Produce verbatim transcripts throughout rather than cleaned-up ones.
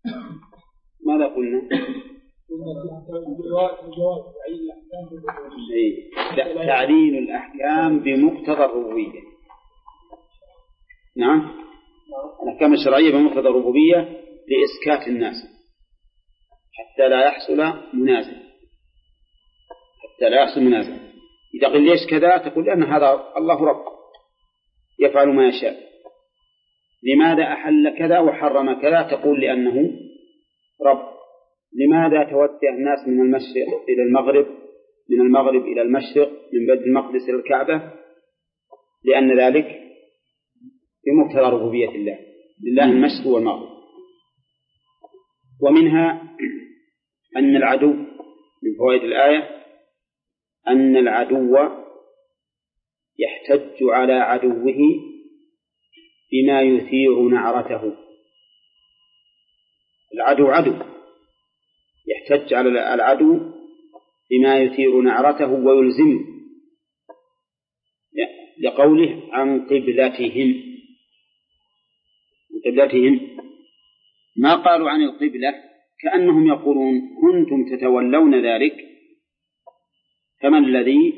ماذا قلنا؟ تعليل الأحكام بمقتضى الربوبية. نعم، الأحكام الشرعية بمقتضى الربوبية لإسكات الناس حتى لا يحصل منازع، حتى لا يحصل منازع. إذا قل ليش كذا تقول لأن هذا الله رب يفعل ما يشاء. لماذا أحل كذا وحرم كذا؟ تقول لأنه رب. لماذا توجه الناس من المشرق إلى المغرب، من المغرب إلى المشرق، من بيت المقدس إلى الكعبة؟ لأن ذلك بمقتضى ربوبية الله، لله المشرق والمغرب. ومنها أن العدو، من فوائد الآية أن العدو يحتج على عدوه بما يثير نعرته. العدو عدو يحتج على العدو بما يثير نعرته ويلزمه، لقوله عن قبلتهم. قبلتهم ما قالوا عن القبلة، كأنهم يقولون كنتم تتولون ذلك كما الذي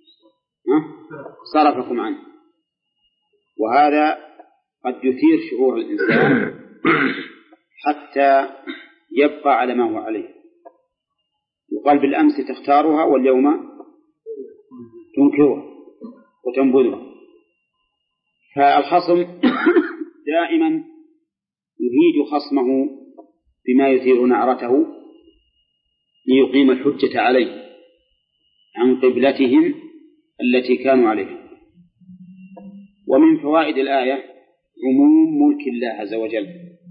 صرفكم عنه. وهذا قد يثير شعور الإنسان حتى يبقى على ما هو عليه. وقال بالأمس تختارها واليوم تنكرها وتنبذها. فالخصم دائما يهيج خصمه بما يثير نعرته ليقيم الحجة عليه عن قبلتهم التي كانوا عليها. ومن فوائد الآية عموم ملك الله عز وجل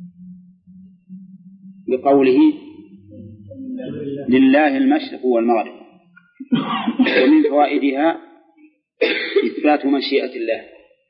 بقوله لله المشرق والمغرب. ومن فوائدها إثبات مشيئة الله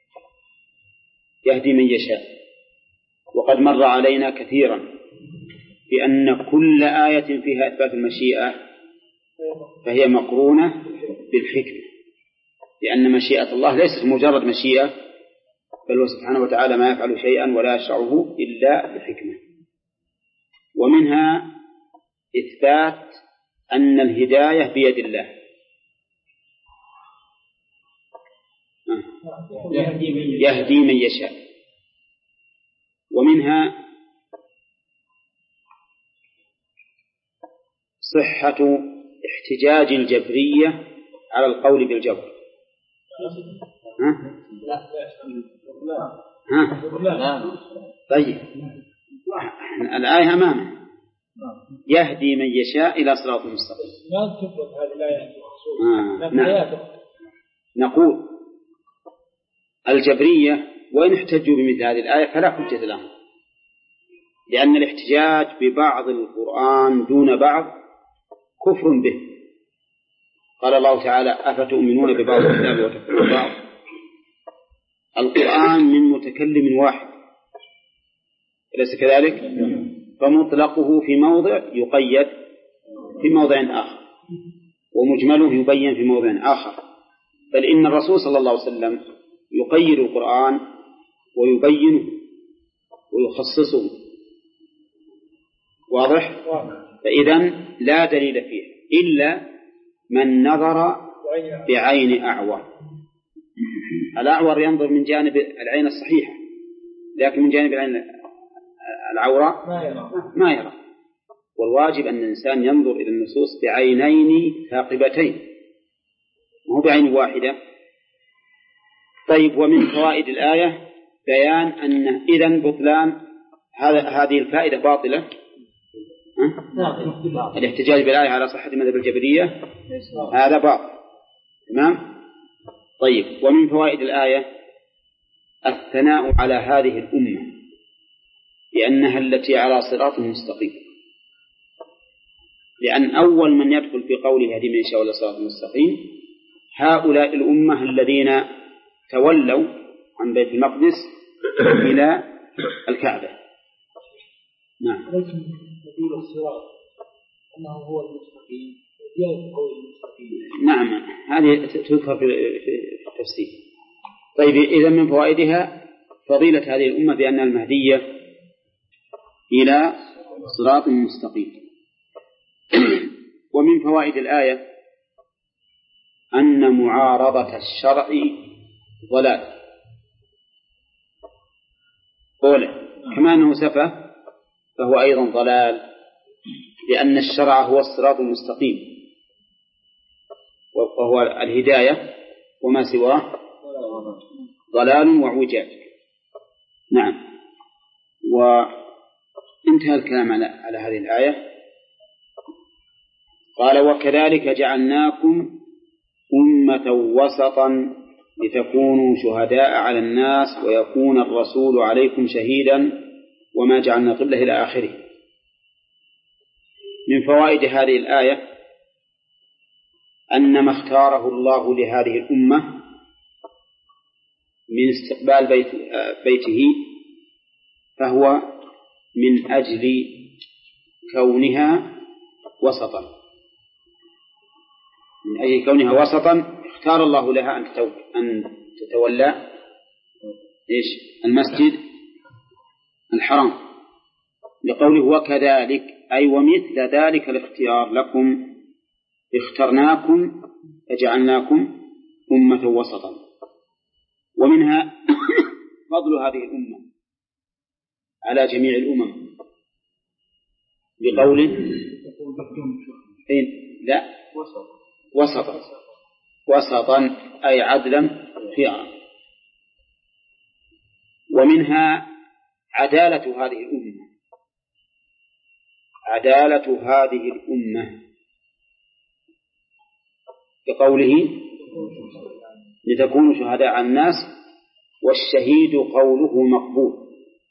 يهدي من يشاء. وقد مر علينا كثيرا بأن كل آية فيها إثبات المشيئة فهي مقرونة بالحكمة، لأن مشيئة الله ليست مجرد مشيئة، بل هو سبحانه وتعالى ما يفعل شيئا ولا يشرعه إلا بحكمة. ومنها إثبات أن الهداية بيد الله، يهدي من يشاء. ومنها صحة احتجاج الجبرية على القول بالجبر. ها؟ ها؟ طيب الآية أمامه يهدي من يشاء إلى صراط مستقيم. ما تثبت هذه الآية آه. نعم. نقول الجبرية وإن احتجوا بمثل هذه الآية فلا حجة لهم، لأن الاحتجاج ببعض القرآن دون بعض كفر به. قال الله تعالى أفتؤمنون ببعض الكتاب وتكفرون ببعض. القرآن من متكلم واحد أليس كذلك؟ فمطلقه في موضع يقيد في موضع آخر، ومجمله يبين في موضع آخر. بل إن الرسول صلى الله عليه وسلم يقيد القرآن ويبينه ويخصصه. واضح؟ فإذن لا دليل فيه إلا من نظر بعين أعور. الأعور ينظر من جانب العين الصحيحة، لكن من جانب العين العورة ما يرى. والواجب أن الإنسان ينظر إلى النصوص بعينين ثاقبتين، مو بعين واحدة. طيب، ومن فوائد الآية بيان أن إذن بطلان هذه الفائدة باطلة. أه؟ الاحتجاج بالآية على صحة مذهب الجبرية هذا باطل. تمام؟ طيب، ومن فوائد الآية الثناء على هذه الأمة لأنها التي على صراط مستقيم، لأن أول من يدخل في قوله هدي من يشاء إلى صراط مستقيم هؤلاء الأمة الذين تولوا عن بيت المقدس إلى الكعبة. نعم. نبيل الصراط أنه هو المستقيم وزيادة قول المستقيم. نعم، هذه تذكر في التفسير. طيب، إذا من فوائدها فضيلة هذه الأمة بأن المهدية إلى صراط مستقيم. ومن فوائد الآية أن معارضة الشرع ضلال أولا، كما أنه سفه فهو أيضا ضلال، لأن الشرع هو الصراط المستقيم وهو الهداية، وما سواه ضلال وعوجاج. نعم. وانتهى الكلام على, على هذه الآية. قال وكذلك جعلناكم أمة وسطا لتكونوا شهداء على الناس ويكون الرسول عليكم شهيدا وما جعلنا قبله إلى آخره. من فوائد هذه الآية أن ما اختاره الله لهذه الأمة من استقبال بيت بيته فهو من أجل كونها وسطا، من أجل كونها وسطا اختار الله لها أن تتولى إيش المسجد الحرام، لقوله وكذلك أي ومثل ذلك الاختيار لكم اخترناكم فجعلناكم أمة وسطا. ومنها فضل هذه الأمة على جميع الأمم بقوله لا وسطا وسطا أي عدلا خيارا. ومنها عدالة هذه الأمة عدالة هذه الأمة بقوله لتكونوا شهداء على الناس، والشهيد قوله مقبول.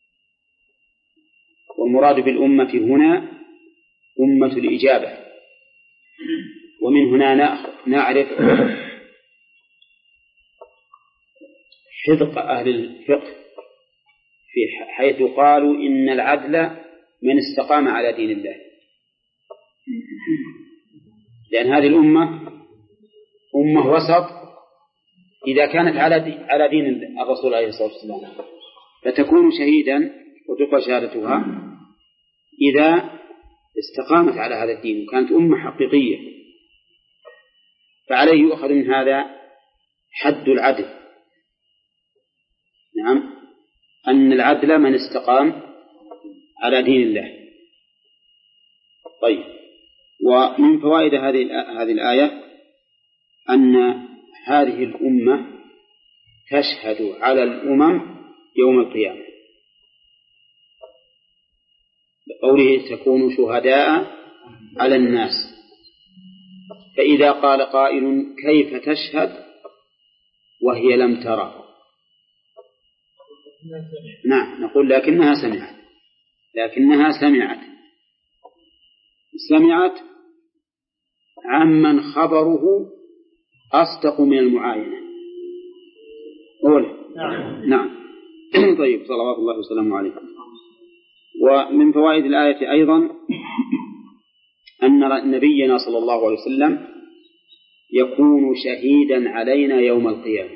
والمراد بالأمة هنا أمة الإجابة. ومن هنا نعرف حذق أهل الفقه في حيث قالوا إن العدل من استقام على دين الله، لأن هذه الأمة أمة وسط إذا كانت على دين الرسول عليه الصلاة والسلام، فتكون شهيدا وتقبل شهادتها إذا استقامت على هذا الدين وكانت أمة حقيقية. فعليه يؤخذ من هذا حد العدل. نعم، أن العدل من استقام على دين الله. طيب، ومن فوائد هذه هذه الآية أن هذه الأمة تشهد على الأمم يوم القيامة، بقوله تكونوا شهداء على الناس. فإذا قال قائل كيف تشهد وهي لم ترى؟ نعم، نقول لكنها سمعت لكنها سمعت سمعت عمن خبره أصدق من المعاينة. أولا نعم. طيب، صلوات الله وسلامه عليه. ومن فوائد الآية أيضا أن نبينا صلى الله عليه وسلم يكون شهيدا علينا يوم القيامة،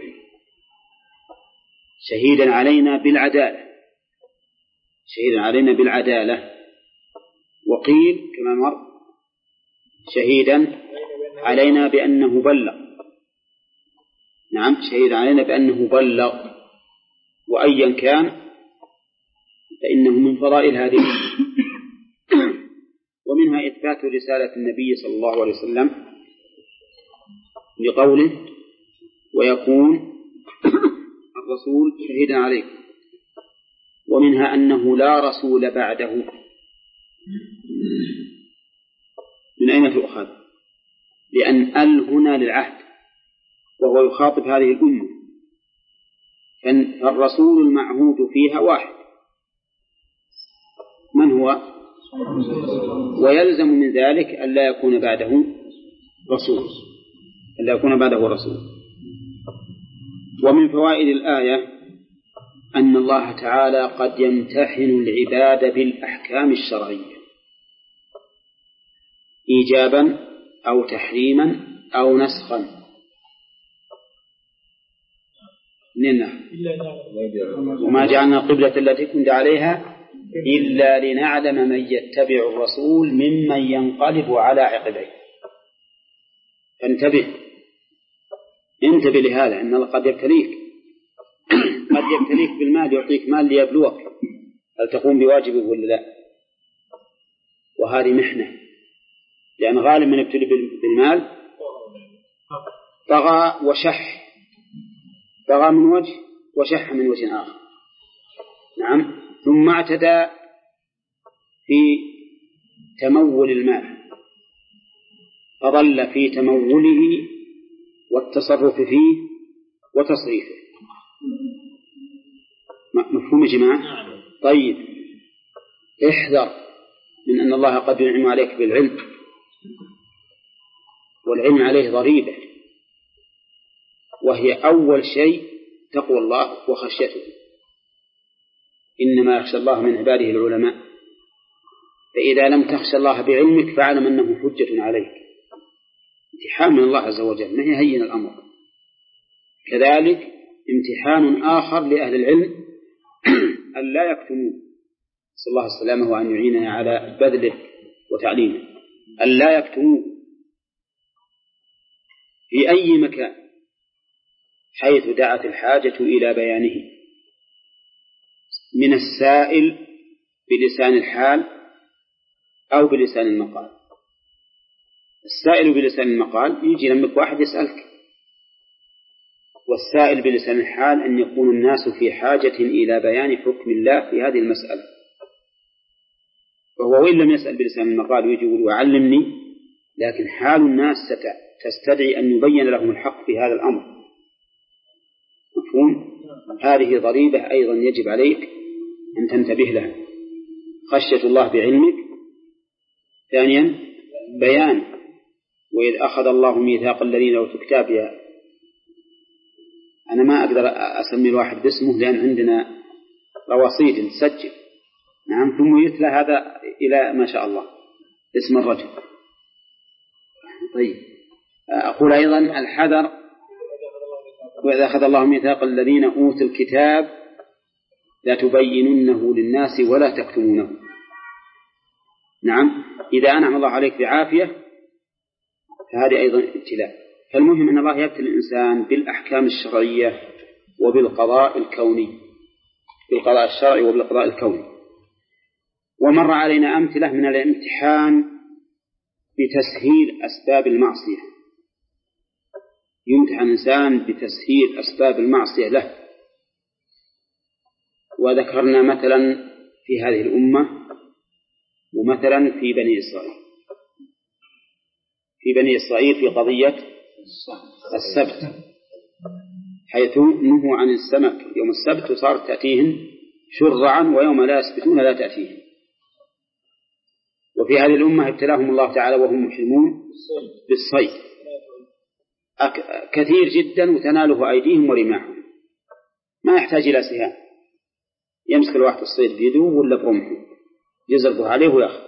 شهيدا علينا بالعدالة شهيدا علينا بالعدالة وقيل كما مر شهيدا علينا بأنه بلغ. نعم، شهيدا علينا بأنه بلغ. وأيا كان فإنه من فضائل هذه. ومنها إثبات رسالة النبي صلى الله عليه وسلم لقوله ويكون الرسول شهيدا عليكم. ومنها أنه لا رسول بعده. من أين تؤخذ؟ لأن ال هنا للعهد وهو يخاطب هذه الأمة، فالرسول المعهود فيها واحد من هو؟ ويلزم من ذلك أن لا يكون بعده رسول أن لا يكون بعده رسول. ومن فوائد الآية أن الله تعالى قد يمتحن العباد بالأحكام الشرعية إيجابا أو تحريما أو نسخا. وما جعلنا القبلة التي كنت عليها إلا لنعلم من يتبع الرسول ممن ينقلب على عقبيه. فانتبه، انتبه لهذا، إن الله قد يبتليك قد يبتليك بالمال، يعطيك مال ليبلوك هل تقوم بواجبه ولا لا، وهذه محنة، لأن غالب من يبتلي بالمال طغى وشح، طغى من وجه وشح من وجه آخر. نعم. ثم اعتدى في تمول المال، فظل في تموله والتصرف فيه وتصريفه. مفهوم يا جماعة؟ طيب، احذر من أن الله قد ينعم عليك بالعلم، والعلم عليه ضريبة، وهي أول شيء تقوى الله وخشيته. إنما يخشى الله من عباده العلماء. فإذا لم تخشى الله بعلمك فاعلم أنه حجة عليك، امتحان من الله عز وجل، ما هي هين الأمر. كذلك امتحان آخر لأهل العلم أن لا يكتمون، نسأل الله السلامة وأن يعيننا على بذله وتعليمه، أن لا يكتمون في أي مكان حيث دعت الحاجة إلى بيانه، من السائل بلسان الحال أو بلسان المقال. السائل بلسان المقال يجي لمك واحد يسألك، والسائل بلسان الحال أن يكون الناس في حاجة إلى بيان حكم الله في هذه المسألة، فهو وإن لم يسأل بلسان المقال ويجي يقول وعلمني، لكن حال الناس تستدعي أن يبين لهم الحق في هذا الأمر. مفهوم؟ هذه ضريبة أيضا يجب عليك أن تنتبه لها، خشية الله بعلمك. ثانيا بيان، وإذ أخذ الله ميثاق الذين أوتوا الكتاب، يا أنا ما أقدر أسمي الواحد باسمه لأن عندنا رواصيد تسجل. نعم. ثم يتلى هذا إلى ما شاء الله اسم الرجل. طيب، أقول أيضا الحذر، وإذا أخذ الله ميثاق الذين أوتوا الكتاب لا تبيننه للناس ولا تكتمونه. نعم. إذا أنعم الله عليك بعافية فهذه أيضا ابتلاء. فالمهم أن الله يبتلي الإنسان بالأحكام الشرعية وبالقضاء الكوني، بالقضاء الشرعي وبالقضاء الكوني. ومر علينا أمثلة من الامتحان بتسهيل أسباب المعصية، يمتحن الإنسان بتسهيل أسباب المعصية له. وذكرنا مثلا في هذه الأمة ومثلا في بني إسرائيل، في بني إسرائيل في قضية السبت، حيث نهوا عن السمك يوم السبت وصارت تأتيهم شرعا، ويوم لا يسبتون لا تأتيهم. وفي هذه الأمة ابتلاهم الله تعالى وهم محرمون بالصيد كثير جدا، وتناله أيديهم ورماحهم، ما يحتاج إلى سهام، يمسك الواحد الصيد بيده ولا برمحه يزرقه عليه ويأخذ.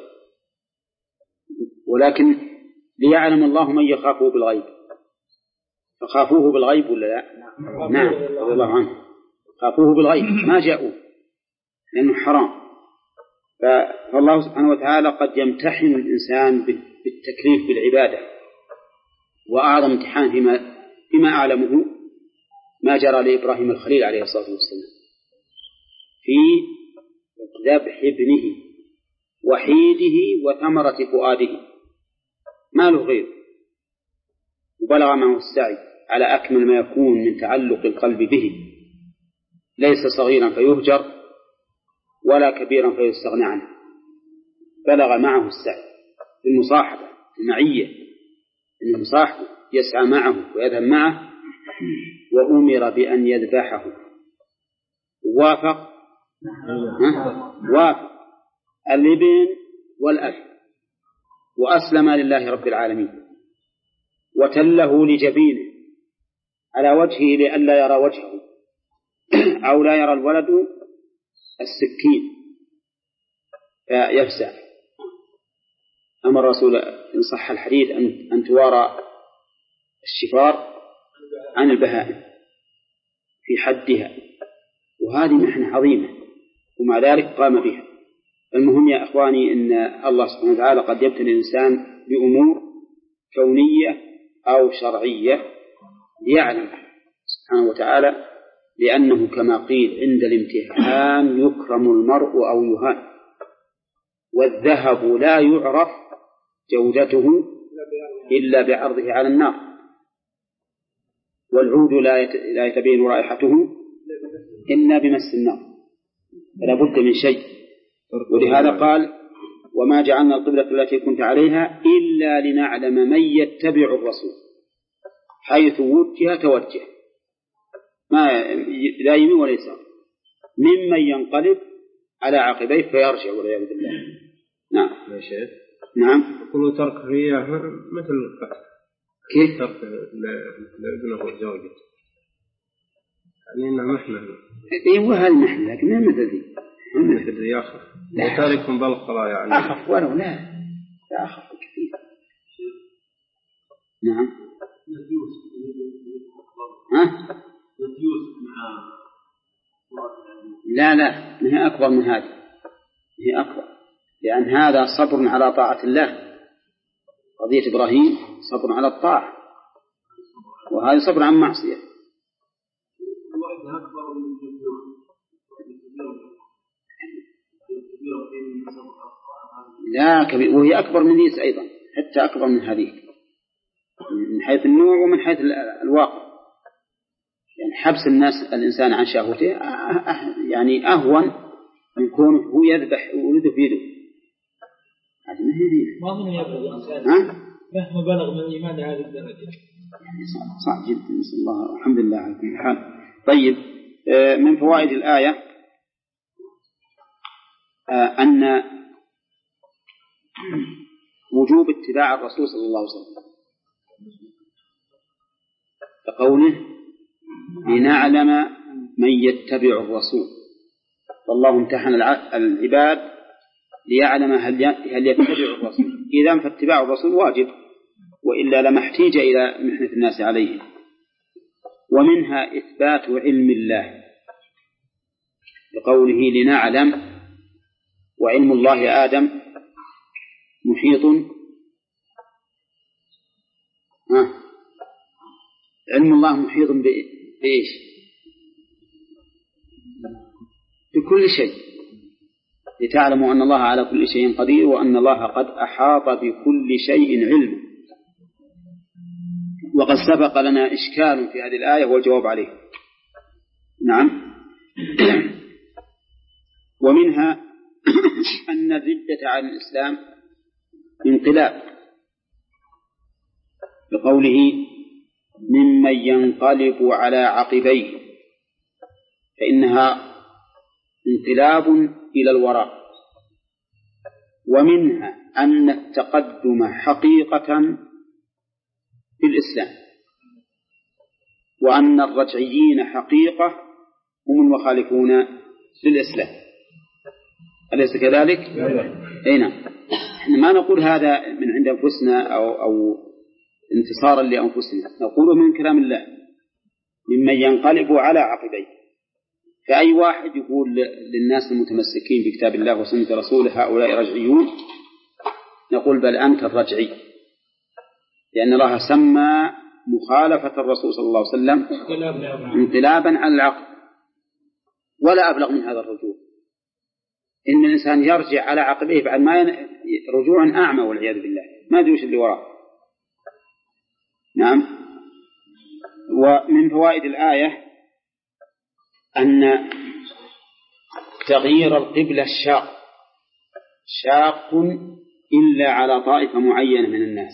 ولكن ليعلم الله من يخافه بالغيب، فخافوه بالغيب ولا لا؟ نعم، رضي الله عنه، خافوه بالغيب ما جاءوه لأنه حرام. فالله سبحانه وتعالى قد يمتحن الإنسان بالتكليف بالعبادة. وأعظم امتحان فيما, فيما أعلمه ما جرى لإبراهيم الخليل عليه الصلاة والسلام في ذبح ابنه وحيده وثمرة فؤاده، ما له غير، وبلغ معه السعي على أكمل ما يكون من تعلق القلب به، ليس صغيرا فيهجر ولا كبيرا فيستغنى عنه، بلغ معه السعي في المصاحبة المعية، أن المصاحب يسعى معه ويذهب معه، وأمر بأن يذبحه، وافق وافق الابن والأب، وأسلم لله رب العالمين، وتله لجبينه على وجهه لئلا يرى وجهه أو لا يرى الولد السكين فيفزع. أمر الرسول إن صح الحديث أن, أن توارى الشفار عن البهائم في حدها، وهذه محنة عظيمة، ومع ذلك قام بها. المهم يا أخواني أن الله سبحانه وتعالى قد يبتلي الإنسان بأمور كونية أو شرعية ليعلم سبحانه وتعالى، لأنه كما قيل عند الامتحان يكرم المرء أو يهان، والذهب لا يعرف جودته إلا بعرضه على النار، والعود لا يتبين رائحته إلا بمس النار، فلا بد من شيء. ولهذا قال وما جعلنا القبلة التي كنت عليها إلا لنعلم من يتبع الرسول حيث وجه توجه، ما لا يمين ولا يسار، ممن ينقلب على عقبيه فيرجع والعياذ بالله. نعم يا شيخ. نعم. يقولوا ترك الرياء مثل القتل. كيف؟ ترك لابنه وزوجته يعني إنها محنة. إيه هالمحنة لكن ما مثل ذي. مثل ذي أخف. وتاركم بالقضاء يعني. أخف ولو لا لا أخف كثير. نعم. ها؟ لا لا هي أكبر من هذه، هي أكبر، لأن هذا صبر على طاعة الله، قضية إبراهيم صبر على الطاعة، وهذا صبر عن معصية. لا كبير، وهي أكبر من ذي أيضا، حتى أكبر من هذه من حيث النوع ومن حيث الواقع. يعني حبس الناس الإنسان عن شهوته يعني أهون من كونه هو يذبح ولده في يده. هذه ما هي ذي. ما من يبلغ الإنسان مهما بلغ من الإيمان هذه الدرجة. يعني صعب جدا، نسأل الله الحمد لله على كل حال. طيب من فوائد الآية أن وجوب اتباع الرسول صلى الله عليه وسلم، كقوله لنعلم من يتبع الرسول، فالله امتحن العباد ليعلم هل يتبع الرسول، إذن فاتباع الرسول واجب، وإلا لما احتيج إلى محنة الناس عليه. ومنها إثبات علم الله بقوله لنعلم، وعلم الله آدم محيط آه. علم الله محيط بإيش؟ بكل شيء، لتعلموا أن الله على كل شيء قدير، وأن الله قد أحاط بكل شيء علم. وقد سبق لنا إشكال في هذه الآية والجواب عليه. نعم. ومنها أن الردة عن الإسلام انقلاب، بقوله ممن ينقلب على عقبيه، فإنها انقلاب إلى الوراء. ومنها أن التقدم حقيقة في الإسلام، وأن الرجعيين حقيقة هم المخالفون في الإسلام. أليس كذلك؟ أي نعم. نحن ما نقول هذا من عند أنفسنا أو, أو انتصارا لأنفسنا، نقول من كلام الله ممن ينقلب على عقبيه. فأي واحد يقول للناس المتمسكين بكتاب الله وسنة رسوله هؤلاء رجعيون، نقول بل أنت الرجعي، لأن الله سمى مخالفة الرسول صلى الله عليه وسلم انقلابا على العقل. ولا أبلغ من هذا الرجوع، إن الإنسان يرجع على عقبيه بعد ما ين... رجوع أعمى والعياذ بالله، ما أدري وش اللي وراه. نعم. ومن فوائد الآية أن تغيير القبلة شاق شاق إلا على طائفة معينة من الناس،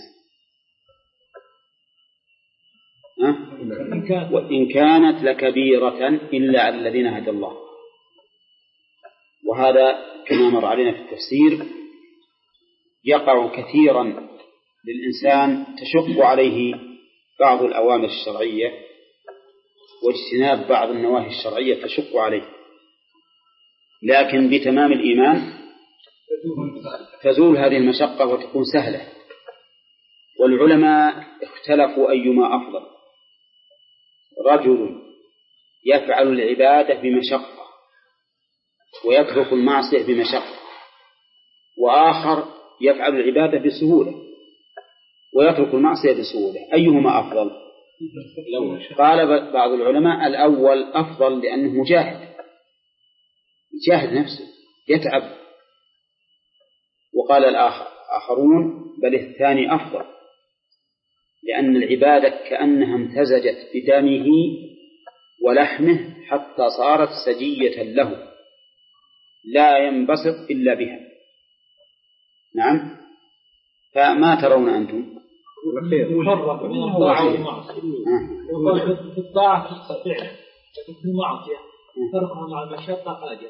أه؟ وإن كانت لكبيرة إلا على الذين هدى الله. وهذا كما مر علينا في التفسير يقع كثيرا للإنسان تشق عليه بعض الأوامر الشرعية واجتناب بعض النواهي الشرعية تشق عليه، لكن بتمام الإيمان تزول هذه المشقة وتكون سهلة. والعلماء اختلفوا أيما أفضل، رجل يفعل العبادة بمشقة ويترك المعصية بمشقة، وآخر يفعل العبادة بسهولة ويترك المعصية بسهولة، أيهما أفضل؟ قال بعض العلماء الأول أفضل لأنه مجاهد، يجاهد نفسه يتعب. وقال الآخر آخرون بل الثاني أفضل، لأن العبادة كأنها امتزجت بدمه ولحمه حتى صارت سجية له لا ينبسط إلا بها. نعم، فما ترون أنتم؟ يفرق بين الطاعة والمعصية. في الطاعة تستطيع، لكن في المعصية فرقها مع المشقة قادرة.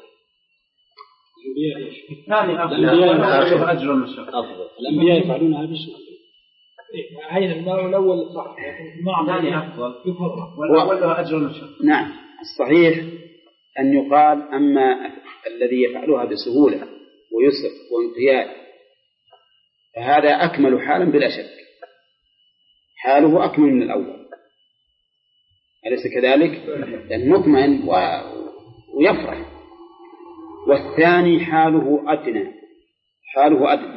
الأنبياء أجر المشقة أفضل. الأنبياء يفعلونها بالشكل. هين الماء الأول صح، لكن المعصية أفضل يفرق. والأول أجر المشقة. نعم، الصحيح أن يقال أما الذي يفعلها بسهولة ويسر وانقياد فهذا أكمل حالا بلا شك، حاله أكمل من الأول، أليس كذلك؟ لأن مطمئن و... ويفرح. والثاني حاله أدنى، حاله أدنى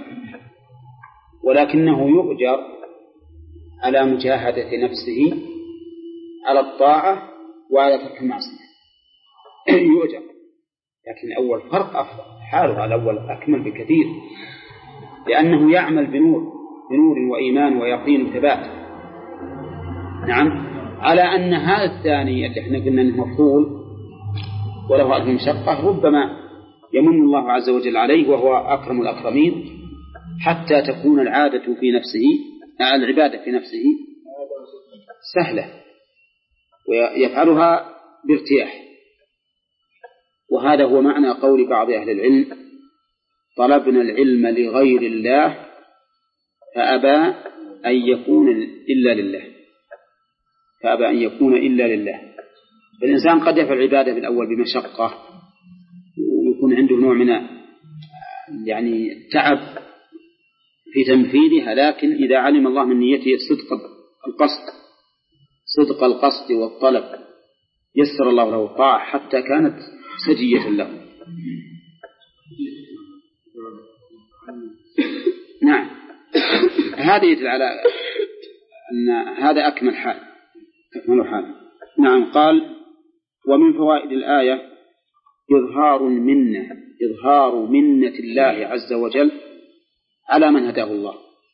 ولكنه يؤجر على مجاهدة نفسه على الطاعة وعلى ترك المعصية يؤجر، لكن الأول فرق أفضل، حاله الأول أكمل بكثير لأنه يعمل بنور بنور وإيمان ويقين وثبات. نعم، على أن هذا الثاني اللي احنا قلنا انه مفضول وله أجر مشقة ربما يمن الله عز وجل عليه وهو أكرم الأكرمين حتى تكون العادة في نفسه، العبادة في نفسه سهلة ويفعلها بارتياح. وهذا هو معنى قول بعض أهل العلم: طلبنا العلم لغير الله فأبى أن يكون إلا لله، فأبى أن يكون إلا لله. فالإنسان قد يفعل العبادة بالأول بمشقة ويكون عنده نوع من يعني تعب في تنفيذها، لكن إذا علم الله من نيته صدق القصد صدق القصد والطلب يسر الله له الطاعة حتى كانت سجية له. نعم، هذا يدل على أن هذا أكمل حال أكمل حال. نعم، قال: ومن فوائد الآية إظهار المنة إظهار منة الله عز وجل على من هداه الله.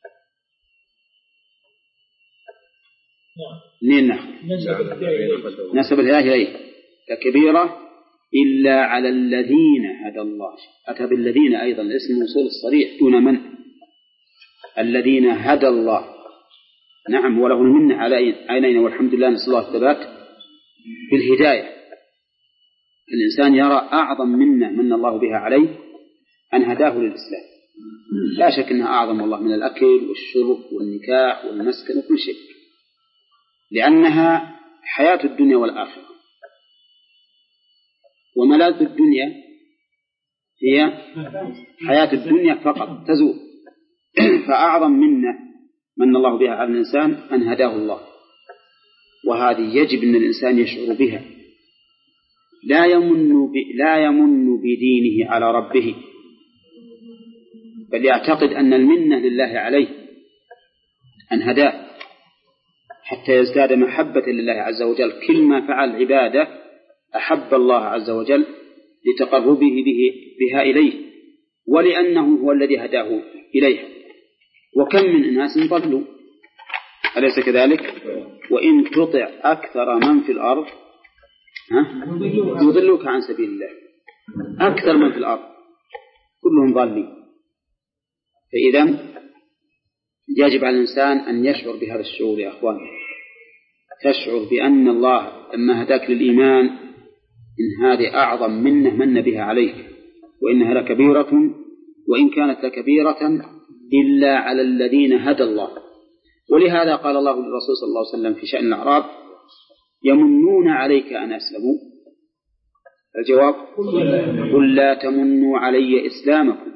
نعم، نسب الهداية إليه ككبيرة إلا على الذين هدى الله. أتى بالذين أيضا اسم موصول الصريح دون من، الذين هدى الله. نعم، وله المنة على عينين، والحمد لله، نسأل الله الثبات في الهداية. الإنسان يرى أعظم منة من الله بها عليه أن هداه للإسلام، لا شك أنها أعظم والله من الأكل والشرب والنكاح والمسكن وكل شيء، لأنها حياة الدنيا والآخرة، وملاذ الدنيا هي حياة الدنيا فقط تزول. فأعظم منة من الله بها على الإنسان أن هداه الله، وهذه يجب أن الإنسان يشعر بها، لا يمن ب... لا يمن بدينه على ربه، بل يعتقد أن المنة لله عليه أن هداه حتى يزداد محبة لله عز وجل. كل ما فعل عبادة أحب الله عز وجل لتقربه به بها إليه، ولأنه هو الذي هداه إليها. وكم من الناس ضلوا، أليس كذلك؟ وإن تطع أكثر من في الأرض يضلوك عن سبيل الله. أكثر من في الأرض كلهم ضالين. فإذا يجب على الإنسان أن يشعر بهذا الشعور يا أخوان، تشعر بأن الله لما هداك للإيمان إن هذه أعظم منه من بها عليك، وإنها لكبيرة، وإن كانت لكبيرة إلا على الذين هدى الله. ولهذا قال الله للرسول صلى الله عليه وسلم في شأن الأعراب: يمنون عليك أن أسلموا. الجواب: قل لا تمنوا علي إسلامكم،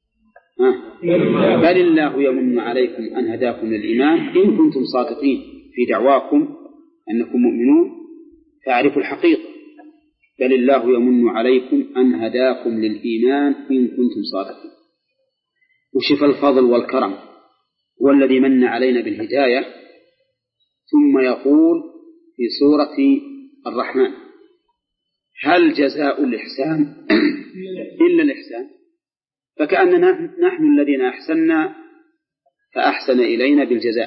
بل الله يمن عليكم أن هداكم للإيمان إن كنتم صادقين في دعواكم أنكم مؤمنون فاعرفوا الحقيقة. بل الله يمن عليكم أن هداكم للإيمان إن كنتم صادقين. وشف الفضل والكرم والذي من علينا بالهداية، ثم يقول في سورة الرحمن: هل جزاء الإحسان إلا الإحسان؟ فكأننا نحن الذين أحسننا فأحسن إلينا بالجزاء.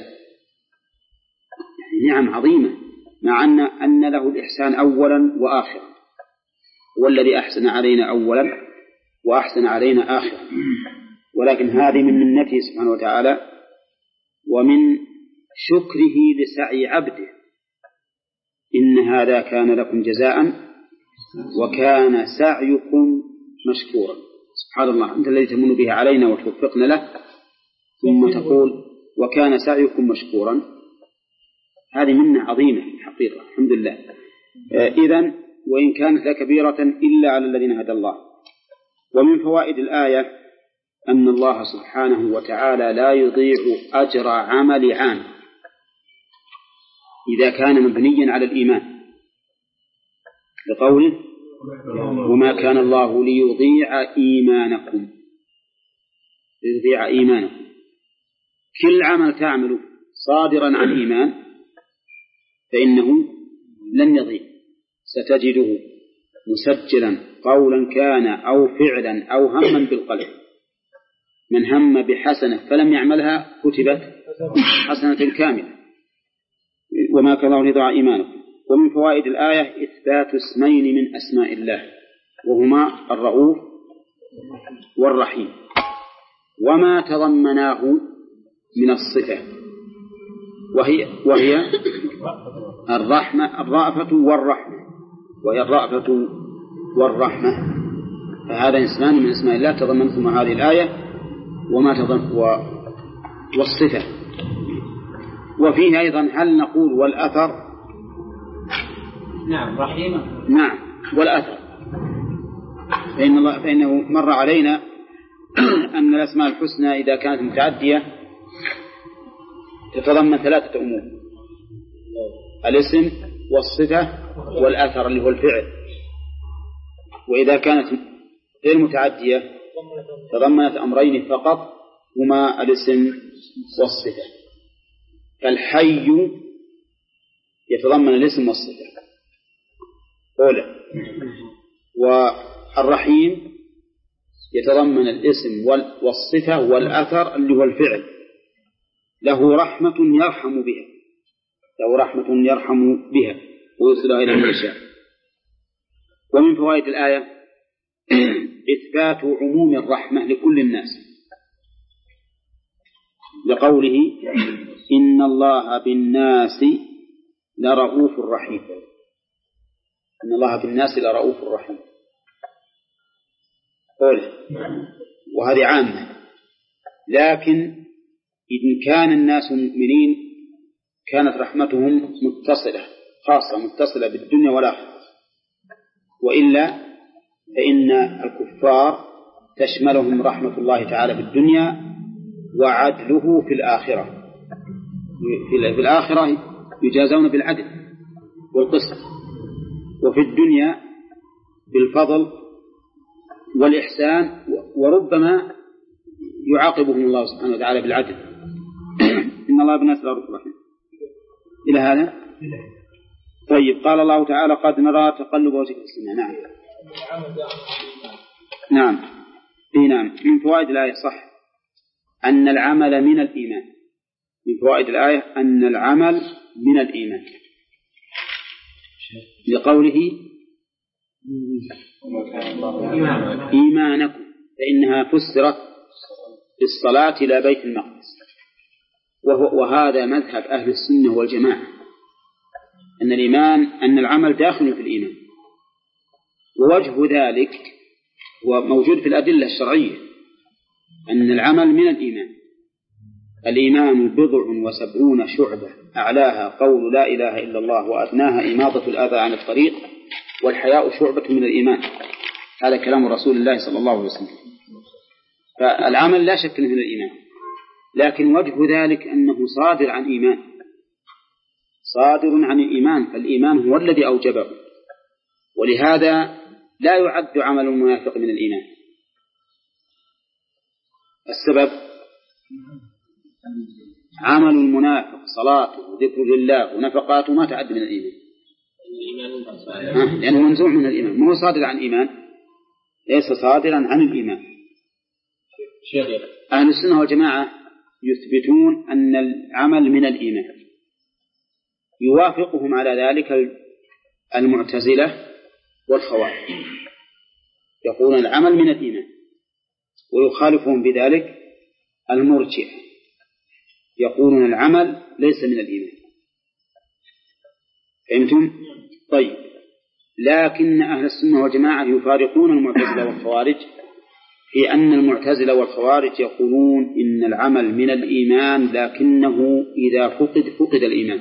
يعني نعم عظيمة، مع أن أن له الإحسان أولا وآخرا، والذي أحسن علينا أولا وأحسن علينا آخرا. ولكن هذه من منته سبحانه وتعالى ومن شكره لسعي عبده. إن هذا كان لكم جزاء وكان سعيكم مشكورا. سبحان الله، أنت الذي تمن به علينا وتوفقنا له، ثم تقول وكان سعيكم مشكورا. هذه منة عظيمة حقيقة، الحمد لله. إذن وإن كانت لكبيرة إلا على الذين هدى الله. ومن فوائد الآية أن الله سبحانه وتعالى لا يضيع أجر عمل عام إذا كان مبنيا على الإيمان، لقوله: وما كان الله ليضيع إيمانكم ليضيع إيمانكم. كل عمل تعمله صادرا عن إيمان فإنه لن يضيع، ستجده مسجلا قولا كان أو فعلا أو هما بالقلب. من هم بحسنة فلم يعملها كتبت حسنة كاملة. وما كان الله ليضيع إيمانكم. ومن فوائد الآية إثبات اسمين من أسماء الله، وهما الرؤوف والرحيم، وما تضمناه من الصفة، وهي وهي الرحمة الرأفة والرحمة وهي الرأفة والرحمة. فهذا اسمان من أسماء الله تضمنتهما هذه الآية، وما تضمن والصفة. وفيه أيضا هل نقول والأثر؟ نعم رحيمة. نعم والأثر، فإن الله فإنه مر علينا أن الأسماء الحسنى إذا كانت متعدية تتضمن ثلاثة أمور: الاسم والصفة والأثر اللي هو الفعل. وإذا كانت غير متعدية تضمنت أمرين فقط هما الاسم والصفة. فالحي يتضمن الاسم والصفة أولا، والرحيم يتضمن الاسم والصفة والأثر اللي هو الفعل. له رحمة يرحم بها له رحمة يرحم بها ويوصلها إلى من يشاء. ومن فوائد الآية إثبات عموم الرحمة لكل الناس، لقوله: إن الله بالناس لرؤوف رحيم. إن الله بالناس لرؤوف رحيم قوله، وهذه عامة. لكن إذن كان الناس مؤمنين كانت رحمتهم متصلة خاصة متصلة بالدنيا والآخرة، وإلا فإن الكفار تشملهم رحمة الله تعالى في الدنيا وعدله في الآخرة. في الآخرة يجازون بالعدل والقسط، وفي الدنيا بالفضل والإحسان، وربما يعاقبهم الله سبحانه وتعالى بالعدل. إن الله بالناس لرؤوف رحيم. إلى هذا طيب. قال الله تعالى: قد نرى تقلب وجهك في السماء. نعم نعم إيه نعم. من فوائد الآية صح أن العمل من الإيمان. من فوائد الآية أن العمل من الإيمان، لقوله: إيمانكم، فإنها فسرت بالصلاة إلى بيت المقدس. وهذا مذهب أهل السنة والجماعة، أن الإيمان أن العمل داخل في الإيمان. ووجه ذلك وموجود في الأدلة الشرعية أن العمل من الإيمان. الإيمان بضع وسبعون شعبة، أعلاها قول لا إله إلا الله، وأدناها إماطة الأذى عن الطريق، والحياء شعبة من الإيمان. هذا كلام رسول الله صلى الله عليه وسلم. فالعمل لا شك من الإيمان، لكن وجه ذلك أنه صادر عن إيمان صادر عن الإيمان فالإيمان هو الذي أوجبه، ولهذا لا يعد عمل المنافق من الإيمان. السبب عمل المنافق صلاته وذكر لله ونفقاته ما تعد من الإيمان، لأنه منزوع من الإيمان، ما هو صادر عن إيمان، ليس صادرا عن الإيمان. أهل السنة والجماعة يثبتون أن العمل من الإيمان، يوافقهم على ذلك المعتزلة والخوارج، يقولون العمل من الإيمان، ويخالفهم بذلك المرجئة، يقولون العمل ليس من الإيمان. فهمتم؟ طيب، لكن أهل السنة والجماعة يفارقون المعتزلة والخوارج في أن المعتزلة والخوارج يقولون إن العمل من الإيمان، لكنه إذا فقد فقد الإيمان،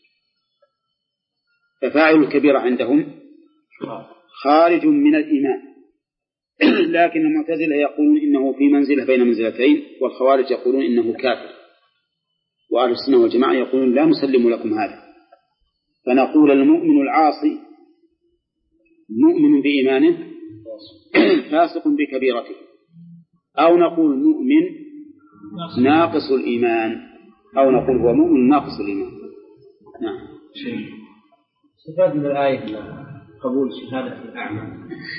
ففاعل الكبيرة عندهم خارج من الإيمان. لكن المعتزلة يقولون إنه في منزلة بين منزلتين، والخوارج يقولون إنه كافر، وأهل السنة والجماعة يقولون لا نسلم لكم هذا، فنقول المؤمن العاصي مؤمن بإيمانه فاسق بكبيرته، أو نقول مؤمن ناقص الإيمان، أو نقول هو مؤمن ناقص الإيمان. نعم. استفاد من الآية قبول شهادة الأعمى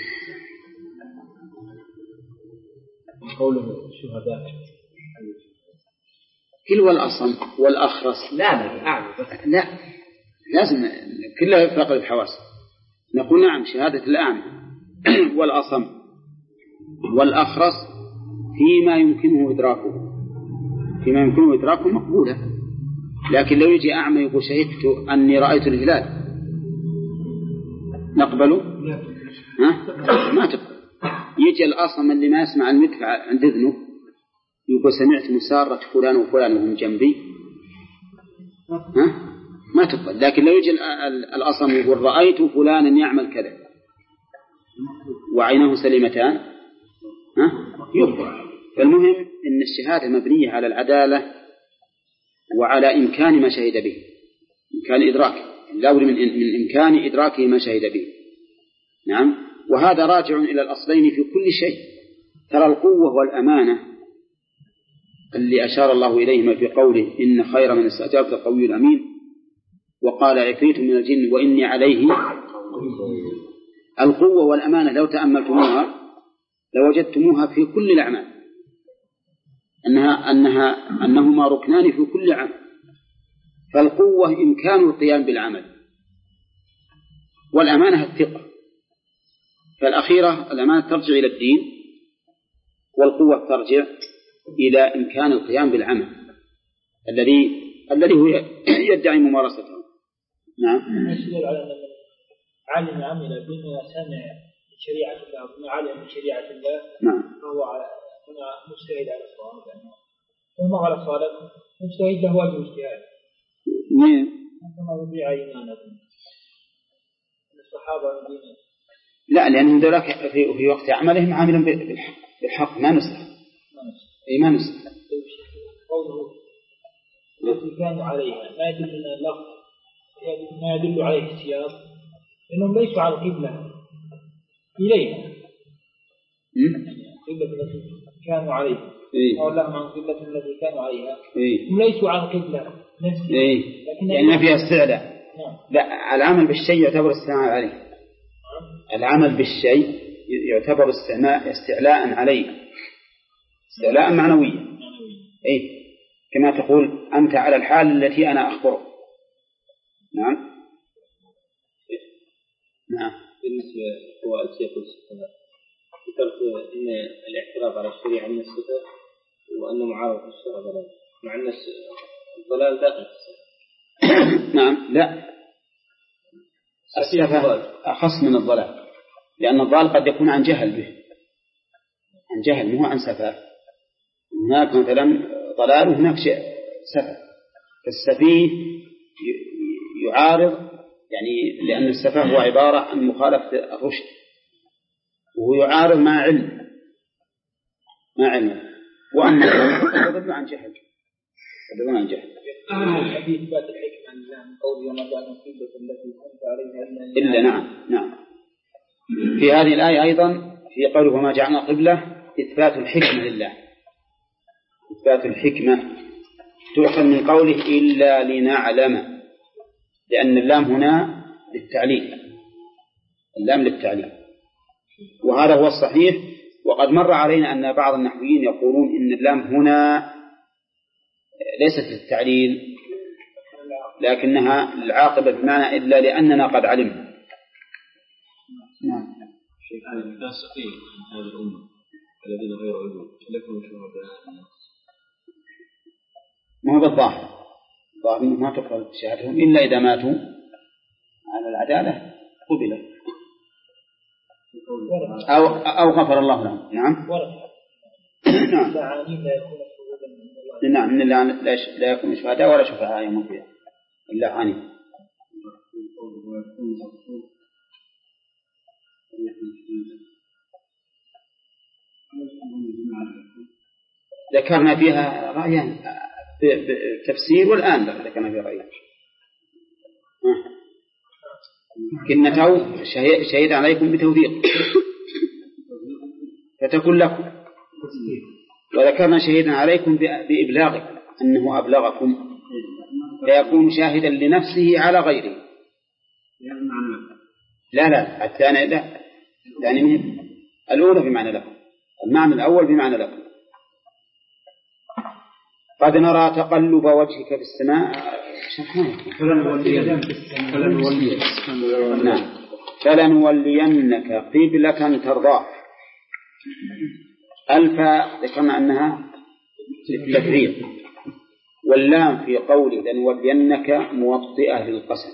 وقوله شهداء كل والأصم والأخرس لا لا الأعمى لا لازم كلها يفرق الحواس. نقول نعم شهادة الأعمى والأصم والأخرس فيما يمكنه إدراكه، فيما يمكنه إدراكه مقبولة، لكن لو يجي أعمى يقول شهدت أني رأيت الهلال نقبله؟ ها؟ ما تقبل. يجي الأصم اللي ما يسمع المدفع عند إذنه يقول سمعت مسارة فلان وفلان وهم جنبي، ها؟ ما تقبل. لكن لو يجي الأصم يقول رأيت فلانا يعمل كذا وعينه سليمتان، ها؟ يقبل. فالمهم إن الشهادة مبنية على العدالة وعلى إمكان ما شهد به، إمكان إدراكه، لا بد من من إمكان إدراكه ما شهد به. نعم. وهذا راجع إلى الأصلين في كل شيء. ترى القوة والأمانة اللي أشار الله إليهما في قوله إن خير من استأجرت القوي الأمين، وقال عفريت من الجن وإني عليه. القوة والأمانة لو تأملتموها لوجدتموها في كل الأعمال، أنها أنها أنهما ركنان في كل عمل. فالقوة إمكان القيام بالعمل، والأمانة الثقة. فالأخيرة الأمانة ترجع إلى الدين، والقوة ترجع إلى إمكان القيام بالعمل الذي الذي هو يدعي ممارسته. نعم. يشير على أن علم عمل بما سمع من شريعة الله وما علم من شريعة الله. نعم. فهو هنا مجتهد على الصواب، لأنه وما على الصواب مجتهد له واجب اجتهاد. نعم. كما ربيع إيمانكم الصحابة الذين لا، لأنهم ذلك في, في وقت عملهم عاملون بالحق, بالحق ما نسخ أي ما نسخ. قوله التي كانوا عليها ما يدل من اللفظ ما يدل عليه السياق، إنهم ليسوا على القبلة إليها، القبلة التي كانوا عليها أو لهم عن القبلة التي كانوا عليها، هم ليسوا على القبلة نفسها، يعني ما فيها استعلاء. لا، العمل بالشيء يعتبر استعلاء عليه. العمل بالشيء يعتبر استعلاء استعلاء عليه، استعلاء معنويا. أي كما تقول أنت على الحال التي أنا أخبرك. نعم. نعم. بالنسبة هو الشيخ الصفات ذكرت إن الاعتراف على الشريعة من الصفات وأنه معارض الشرع ضلال، مع أن الضلال داخل الصفات. نعم. لا، الصفة أخص من الضلال، لأن الضلال قد يكون عن جهل به، عن جهل مو عن سفة. هناك مثلا ضلال وهناك سفة. فالسفيه يعارض، يعني لأن السفة هو عبارة عن مخالفة الرشد، وهو يعارض مع علم مع علم وأنه يضل عن جهل يضل عن جهل. حديث بات الحكمة من قول وما بان القبلة التي كنت عليها إلا. نعم. نعم. في هذه الآية أيضا في قوله وما جعلنا قبلة إثبات الحكمة لله، إثبات الحكمة تؤخذ من قوله إلا لنعلم، لأن اللام هنا للتعليل، اللام للتعليل، وهذا هو الصحيح. وقد مر علينا أن بعض النحويين يقولون إن اللام هنا ليست للتعليل لكنها العاقبة بمعنى إلا لأننا قد علمنا. نعم. شيخ هذا الفاسقين من هذه الأمة الذين غير علوم لكم شهداء، ما هو بالظاهر، الظاهر أنه ما تقبل شهادتهم إلا إذا ماتوا على العدالة قبلت أو أو غفر الله لهم. نعم. نعم. نعم. إن لا يكون شهداء ولا شفعاء يوم القيامة إلا عنيد. ذكرنا فيها رأيان بالتفسير والآن ذكرنا فيها رأيان. كنته شهيد عليكم بتوثيق فتكون لكم، وذكرنا شهيدا عليكم بإبلاغكم أنه أبلغكم فيكون شاهدا لنفسه على غيره. لا لا الثاني لا، الثاني الأولى بمعنى لكم، المعنى الأول بمعنى لكم. قد نرى تقلب وجهك في السماء فلنولينك قبلة ترضاها. ألف ذكرنا أنها للتفريق، واللام في قوله لنولينك موطئة للقسم،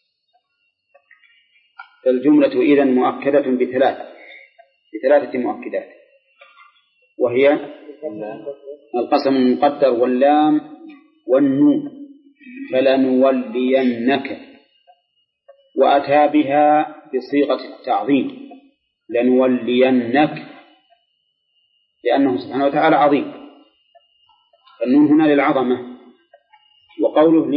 فالجملة إذن مؤكدة بثلاثة بثلاثة مؤكدات، وهي القسم المقدر واللام والنون، فلنولينك، وأتى بها بصيغة التعظيم لنولينك لأنه سبحانه وتعالى عظيم، فالنون هنا للعظمة. وقوله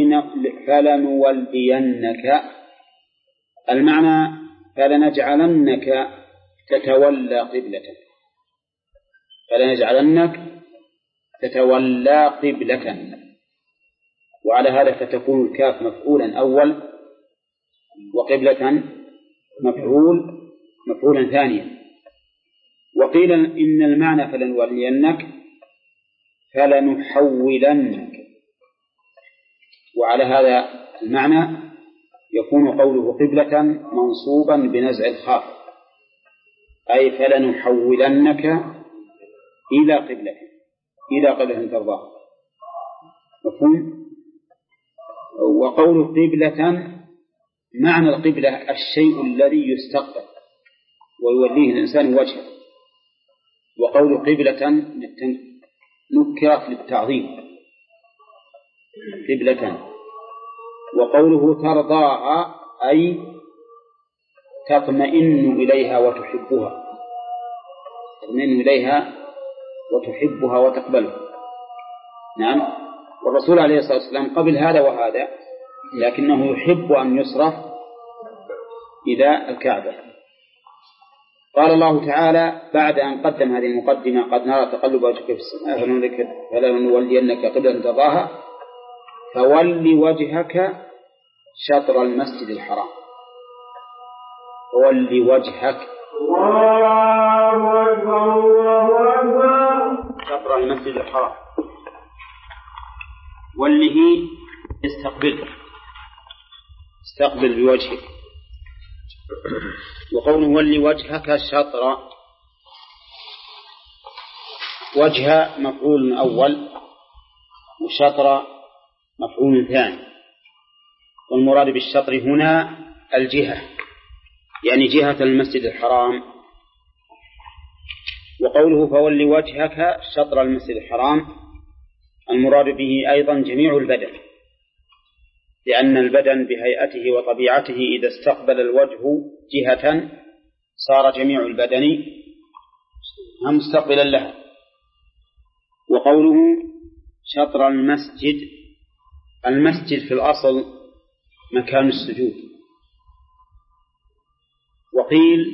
فلنولينك المعنى فلنجعلنك تتولى قبلة، فلنجعلنك تتولى قبلة، وعلى هذا فتكون الكاف مفعولا أول وقبلة مفعول مفعولا ثانيا. وقيل إن المعنى فلنولينك فلنحولنك، وعلى هذا المعنى يكون قوله قبلة منصوبا بنزع الخافض، أي فلنحولنك إلى قبلة إلى قبلة ترضاها، مفهوم؟ وقوله قبلة معنى القبلة الشيء الذي يستقبل ويوليه الإنسان وجهه، وقول قبلة نكرت للتعظيم قبلة. وقوله ترضاها أي تطمئن إليها وتحبها، تطمئن إليها وتحبها وتقبلها. نعم. والرسول عليه الصلاة والسلام قبل هذا وهذا، لكنه يحب أن يصرف إلى الكعبة. قال الله تعالى بعد أن قدم هذه المقدمة قد نرى تقلب وجهك في السماء فلنولينك قبلة ترضاها فول وجهك شطر المسجد الحرام، فول وجهك شطر المسجد الحرام، وله استقبل استقبل بوجهك. وقوله ول وجهك شطر، وجه مفعول أول وشطر مفعول ثاني، والمراد بالشطر هنا الجهة، يعني جهة المسجد الحرام. وقوله فول وجهك شطر المسجد الحرام المراد به أيضا جميع البدن، لأن البدن بهيئته وطبيعته إذا استقبل الوجه جهة صار جميع البدن مستقبلا لها. وقوله شطر المسجد، المسجد في الأصل مكان السجود، وقيل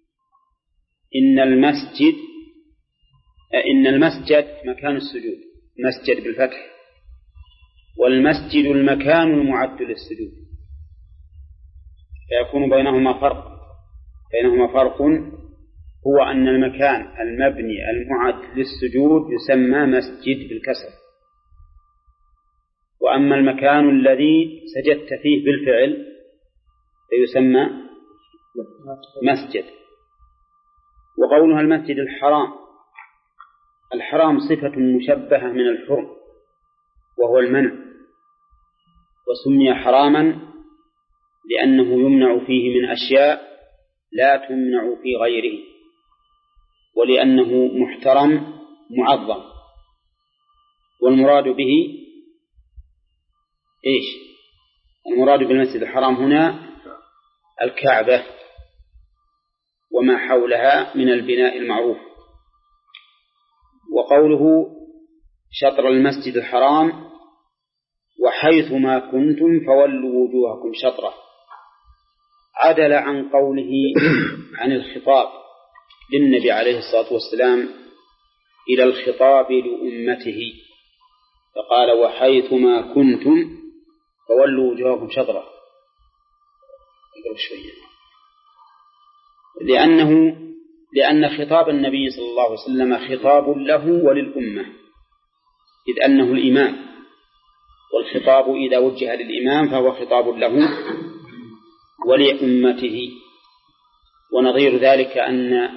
إن المسجد إن المسجد مكان السجود، مسجد بالفتح، والمسجد المكان المعد للسجود، فيكون بينهما فرق بينهما فرق هو أن المكان المبني المعد للسجود يسمى مسجد بالكسر، وأما المكان الذي سجدت فيه بالفعل فيسمى مسجد. وقولها المسجد الحرام، الحرام صفة مشبهة من الحرم وهو المنع، وسمي حراما لأنه يمنع فيه من أشياء لا تمنع في غيره، ولأنه محترم معظم. والمراد به إيش؟ المراد بالمسجد الحرام هنا الكعبة وما حولها من البناء المعروف. وقوله شطر المسجد الحرام وحيث ما كنتم فولوا وجوهكم شطره، عدل عن قوله عن الخطاب للنبي عليه الصلاة والسلام إلى الخطاب لأمته، فقال وحيث ما كنتم فولوا وجوهكم شطره، لأنه لأن خطاب النبي صلى الله عليه وسلم خطاب له وللأمة، إذ أنه الإمام، والخطاب إذا وجه للإمام فهو خطاب له ولأمته. ونظير ذلك أن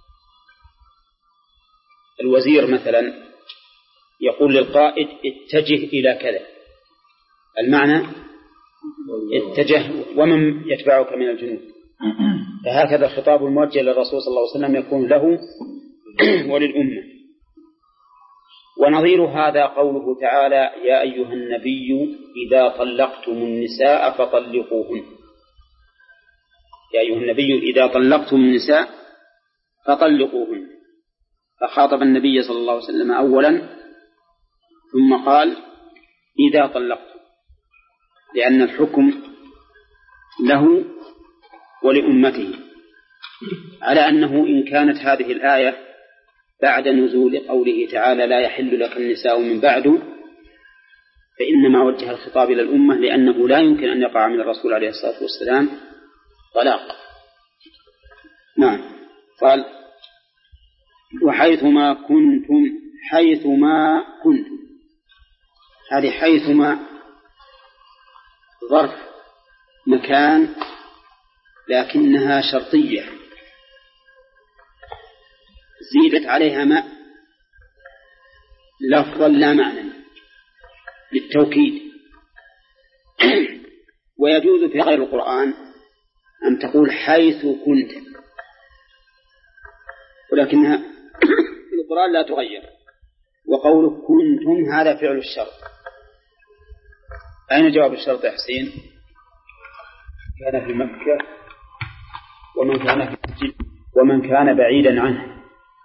الوزير مثلا يقول للقائد اتجه إلى كذا، المعنى اتجه ومن يتبعك من الجنود. فهكذا الخطاب الموجه للرسول صلى الله عليه وسلم يكون له وللأمة. ونظير هذا قوله تعالى يا أيها النبي إذا طلقتم النساء فطلقوهن، يا أيها النبي إذا طلقتم النساء فطلقوهن، فخاطب النبي صلى الله عليه وسلم أولا ثم قال إذا طلقتم، لأن الحكم له ولأمته، على أنه إن كانت هذه الآية بعد نزول قوله تعالى لا يحل لك النساء من بعد، فإنما وجه الخطاب إلى الأمة، لأنه لا يمكن أن يقع من الرسول عليه الصلاة والسلام طلاق. نعم. قال وحيثما كنتم، حيثما كنتم، هذه حيثما ظرف مكان لكنها شرطية زيدت عليها ما لفظا لا معنى للتوكيد. ويجوز في غير القرآن أن تقول حيث كنت، ولكنها في القرآن لا تغير. وقول كنتم هذا فعل الشرط. أين جواب الشرط يا حسين؟ كان في مكة ومن كان في المسجد ومن كان بعيدا عنه،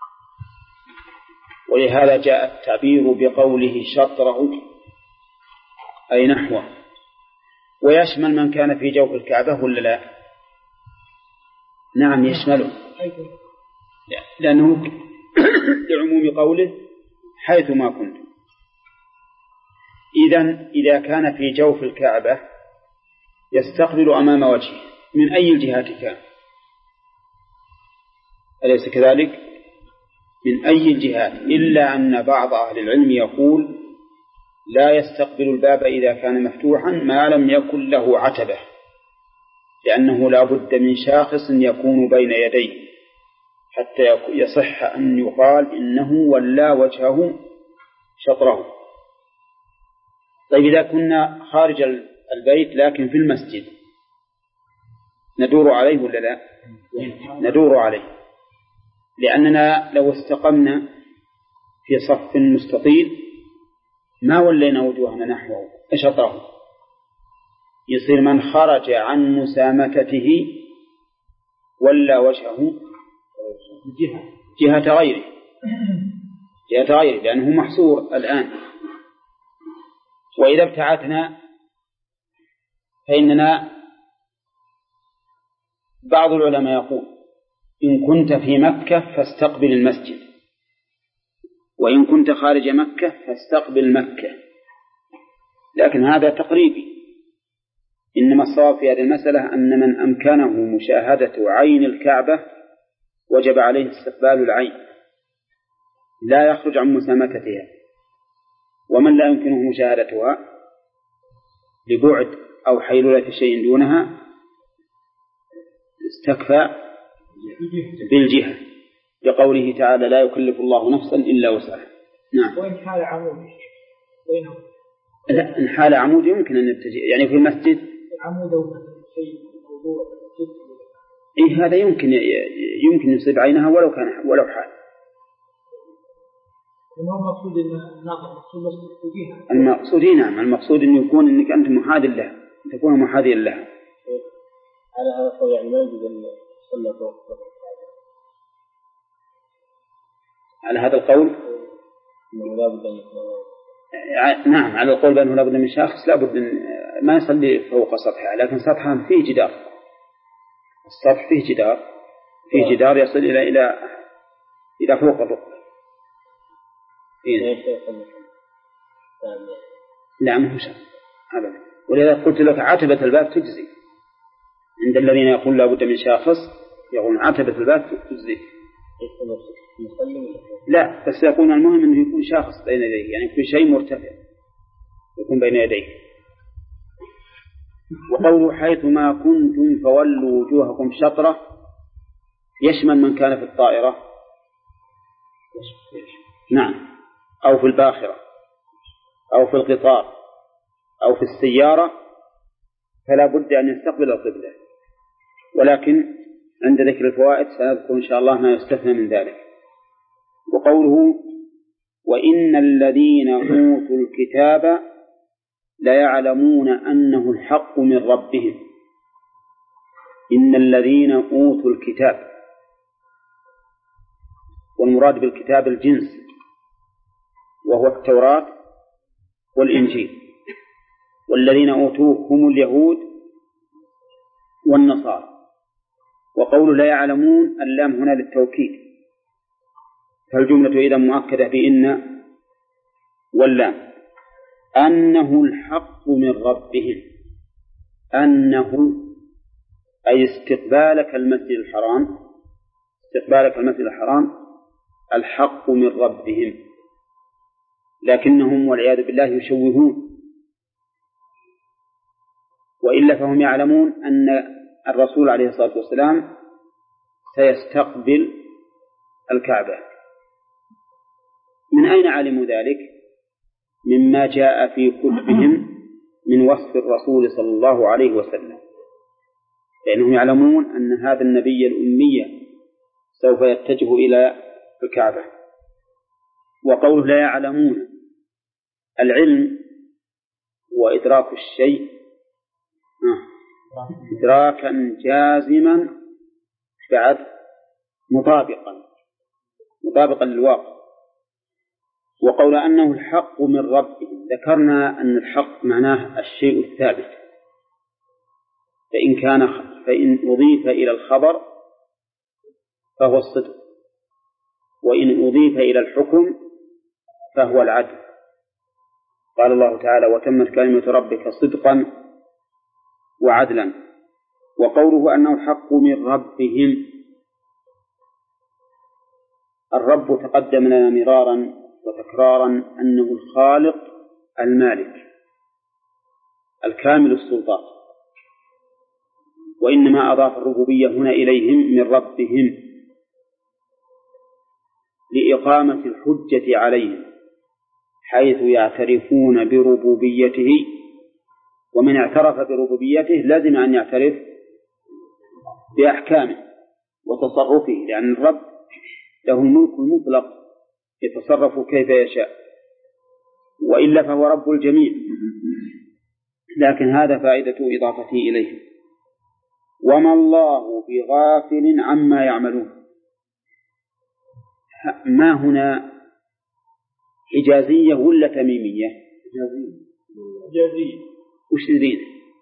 ولهذا جاء التعبير بقوله شطره أي نحوه، ويشمل من كان في جوف الكعبة ولا لا؟ نعم يشمله، لأنه لعموم قوله حيث ما كنت. إذن إذا كان في جوف الكعبة يستقبل أمام وجهه من أي الجهات كان، أليس كذلك؟ من أي الجهات، إلا أن بعض أهل العلم يقول لا يستقبل الباب إذا كان مفتوحا ما لم يكن له عتبة، لأنه لا بد من شاخص يكون بين يديه حتى يصح أن يقال إنه ولا وجهه شطره. طيب إذا كنا خارج البيت لكن في المسجد ندور عليه ولا لا؟ ندور عليه، لأننا لو استقمنا في صف مستطيل ما ولينا وجوهنا نحوه شطره، يصير من خرج عن مسامكته ولا وجهه جهة جهة غيره جهة غيره لأنه محصور الآن. وإذا ابتعدنا فإننا بعض العلماء يقول إن كنت في مكة فاستقبل المسجد، وإن كنت خارج مكة فاستقبل مكة، لكن هذا تقريبي. إنما الصواب في هذه المسألة أن من أمكنه مشاهدة عين الكعبة وجب عليه استقبال العين، لا يخرج عن مسامكتها. ومن لا يمكنه مشاهدتها لبعد أو حيلولة شيء دونها استكفى بالجهة، لقوله تعالى لا يكلف الله نفسا إلا وسعها. نعم. وإن حال عمود بينهم؟ لا، إن حال عمود يمكن أن يتجه، يعني في المسجد عمود أو شيء موضوع. إيه هذا يمكن يمكن يصيب عينها ولو كان ولو حال. المقصود أن الناظر مقصود بس الجهة. المقصود نعم، المقصود أن يكون أنك أنت محاذ له، أن تكون محاذيا له. على هذا القول يعني ما يجوز أن يصلى فوق. على هذا القول نعم، على القول بأنه لابد من شخص لابد من ما يصلي فوق سطحها، لكن سطحها فيه جدار، السطح فيه جدار، فيه جدار يصل إلى إلى إلى فوق الركبة. لا مو شرط أبدا. ولذا قلت لك عتبة الباب تجزي عند الذين يقول لابد من شخص، يقول عتبة الباب تجزي. لا بس يقول المهم أنه يكون شخص بين يديه، يعني يكون شيء مرتفع يكون بين يديه. وقوله حيث ما كنتم فولوا وجوهكم شطرة يشمل من كان في الطائرة نعم، أو في الباخرة أو في القطار أو في السيارة، فلا بد أن يستقبل القبلة. ولكن عند ذكر الفوائد سنذكر إن شاء الله ما يستثنى من ذلك. وقوله وإن الذين أوتوا الكتاب ليعلمون أنه الحق من ربهم. إن الذين أوتوا الكتاب، والمراد بالكتاب الجنس وهو التوراة والإنجيل، والذين أوتوه هم اليهود والنصارى. وقول لا يعلمون اللام هنا للتوكيد، فالجملة إذا مؤكدة بإن واللام. أنه الحق من ربهم، أنه أي استقبالك المسجد الحرام، استقبالك المسجد الحرام الحق من ربهم، لكنهم والعياذ بالله يشوهون، وإلا فهم يعلمون أن الرسول عليه الصلاة والسلام سيستقبل الكعبة. من أين علموا ذلك؟ مما جاء في كتبهم من وصف الرسول صلى الله عليه وسلم، لأنهم يعلمون أن هذا النبي الأمي سوف يتجه إلى الكعبة. وقوله لا يعلمون، العلم وإدراك الشيء إدراكا جازما بعد مطابقا مطابقا للواقع. وقول أنه الحق من ربهم، ذكرنا أن الحق معناه الشيء الثابت، فإن كان فإن أضيف إلى الخبر فهو الصدق، وإن أضيف إلى الحكم فهو العدل. قال الله تعالى وتمت كلمة ربك صدقا وعدلا. وقوله أنه الحق من ربهم، الرب تقدم لنا مرارا وتكرارا أنه الخالق المالك الكامل السلطات، وإنما أضاف الربوبية هنا إليهم من ربهم لإقامة الحجة عليهم، حيث يعترفون بربوبيته، ومن اعترف بربوبيته لازم أن يعترف بأحكامه وتصرفه، لأن الرب له الملك المطلق يتصرف كيف يشاء، وإلا فهو رب الجميع. لكن هذا فائدة إضافته إليه. وما الله بغافل عما يعملون، ما هنا حجازية ولا تميمية؟ حجازية. وش تدرين؟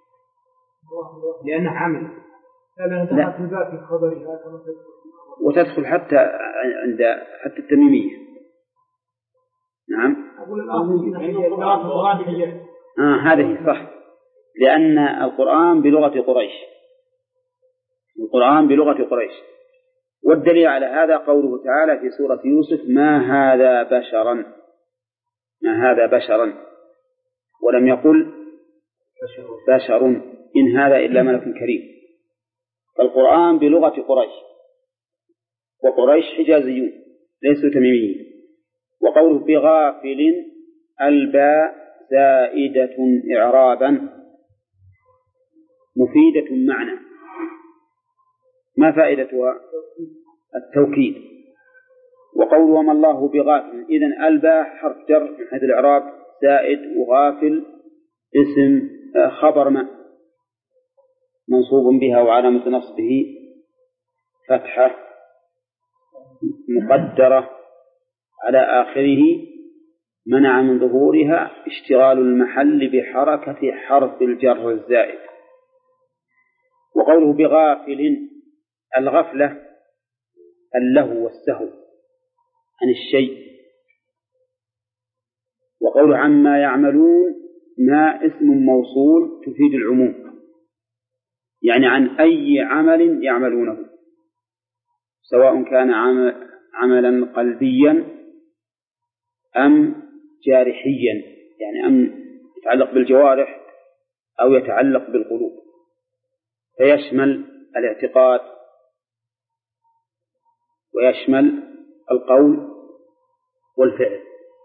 لأنه عمل، لأنه دخلت الباب في خبرها وتدخل حتى عند حتى التميمية، نعم. أقول القرآن حجة. آه هذه صح، لأن القرآن بلغة قريش، القرآن بلغة قريش. والدليل على هذا قوله تعالى في سورة يوسف: ما هذا بشرا، ما هذا بشرا، ولم يقل بشر إن هذا إلا ملك كريم. فالقرآن بلغة قريش، وقريش حجازيون ليسوا تميميين. وقوله بغافل الباء زائدة إعرابا مفيدة معنى. ما فائدتها؟ التوكيد. وقوله وما الله بغافل، إذن الباء حرف جر من حيث الإعراب زائد، وغافل اسم خبر ما منصوب بها وعلامة نصبه فتحة مقدرة على آخره منع من ظهورها اشتغال المحل بحركة حرف الجر الزائد. وقوله بغافل الغفلة اللهو والسهو عن الشيء. وقوله عما يعملون ما اسم موصول تفيد العموم، يعني عن أي عمل يعملونه، سواء كان عملا قلبيا أم جارحيا، يعني أم يتعلق بالجوارح أو يتعلق بالقلوب، فيشمل الاعتقاد ويشمل القول والفعل.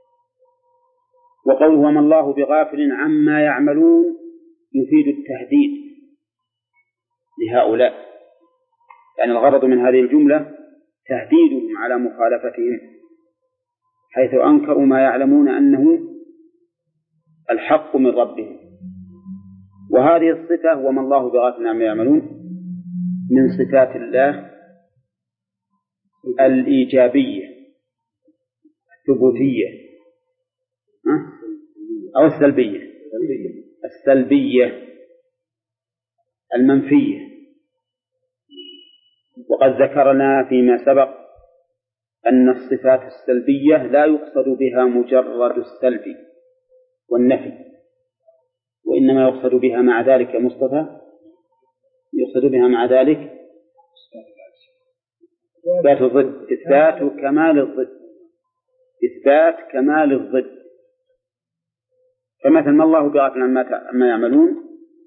وقوله وما الله بغافل عما يعملون يفيد التهديد لهؤلاء، يعني الغرض من هذه الجملة تهديدهم على مخالفتهم، حيث أنكروا ما يعلمون أنه الحق من ربهم. وهذه الصفة وما الله بغافل عما يعملون من صفات الله الإيجابية الثبوتية أو السلبية السلبية المنفية. وقد ذكرنا فيما سبق أن الصفات السلبية لا يقصد بها مجرد السلب والنفي، وإنما يقصد بها مع ذلك مصطفى يقصد بها مع ذلك إثبات الضد، إثبات كمال الضد، إثبات كمال الضد. فمثل ما الله بغافل عما يعملون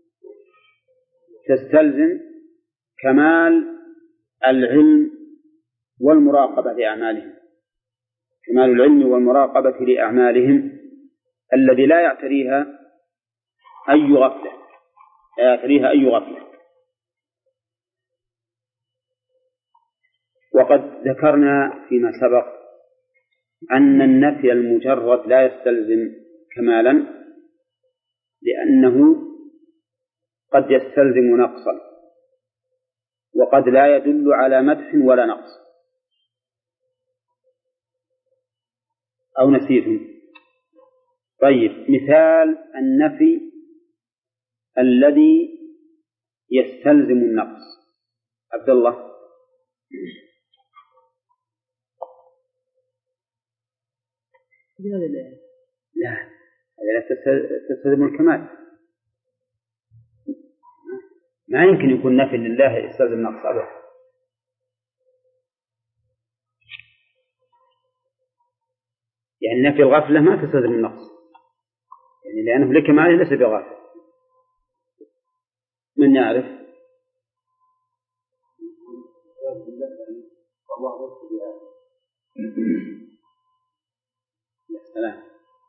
تستلزم كمال العلم والمراقبة لأعمالهم، كمال العلم والمراقبة لأعمالهم الذي لا يعتريها أي غفلة، لا يعتريها أي غفلة. وقد ذكرنا فيما سبق أن النفي المجرد لا يستلزم كمالا، لأنه قد يستلزم نقصا، وقد لا يدل على مدح ولا نقص. أو نسيتم؟ طيب، مثال النفي الذي يستلزم النقص. عبد الله. لا، هذا تستلزم الكمال، ما يمكن يكون نفي لله يستلزم نقص أبدا. يعني نفي الغفلة ما تستلزم النقص، يعني لأنه لكماله ليس بغافل. من يعرف؟ السلام.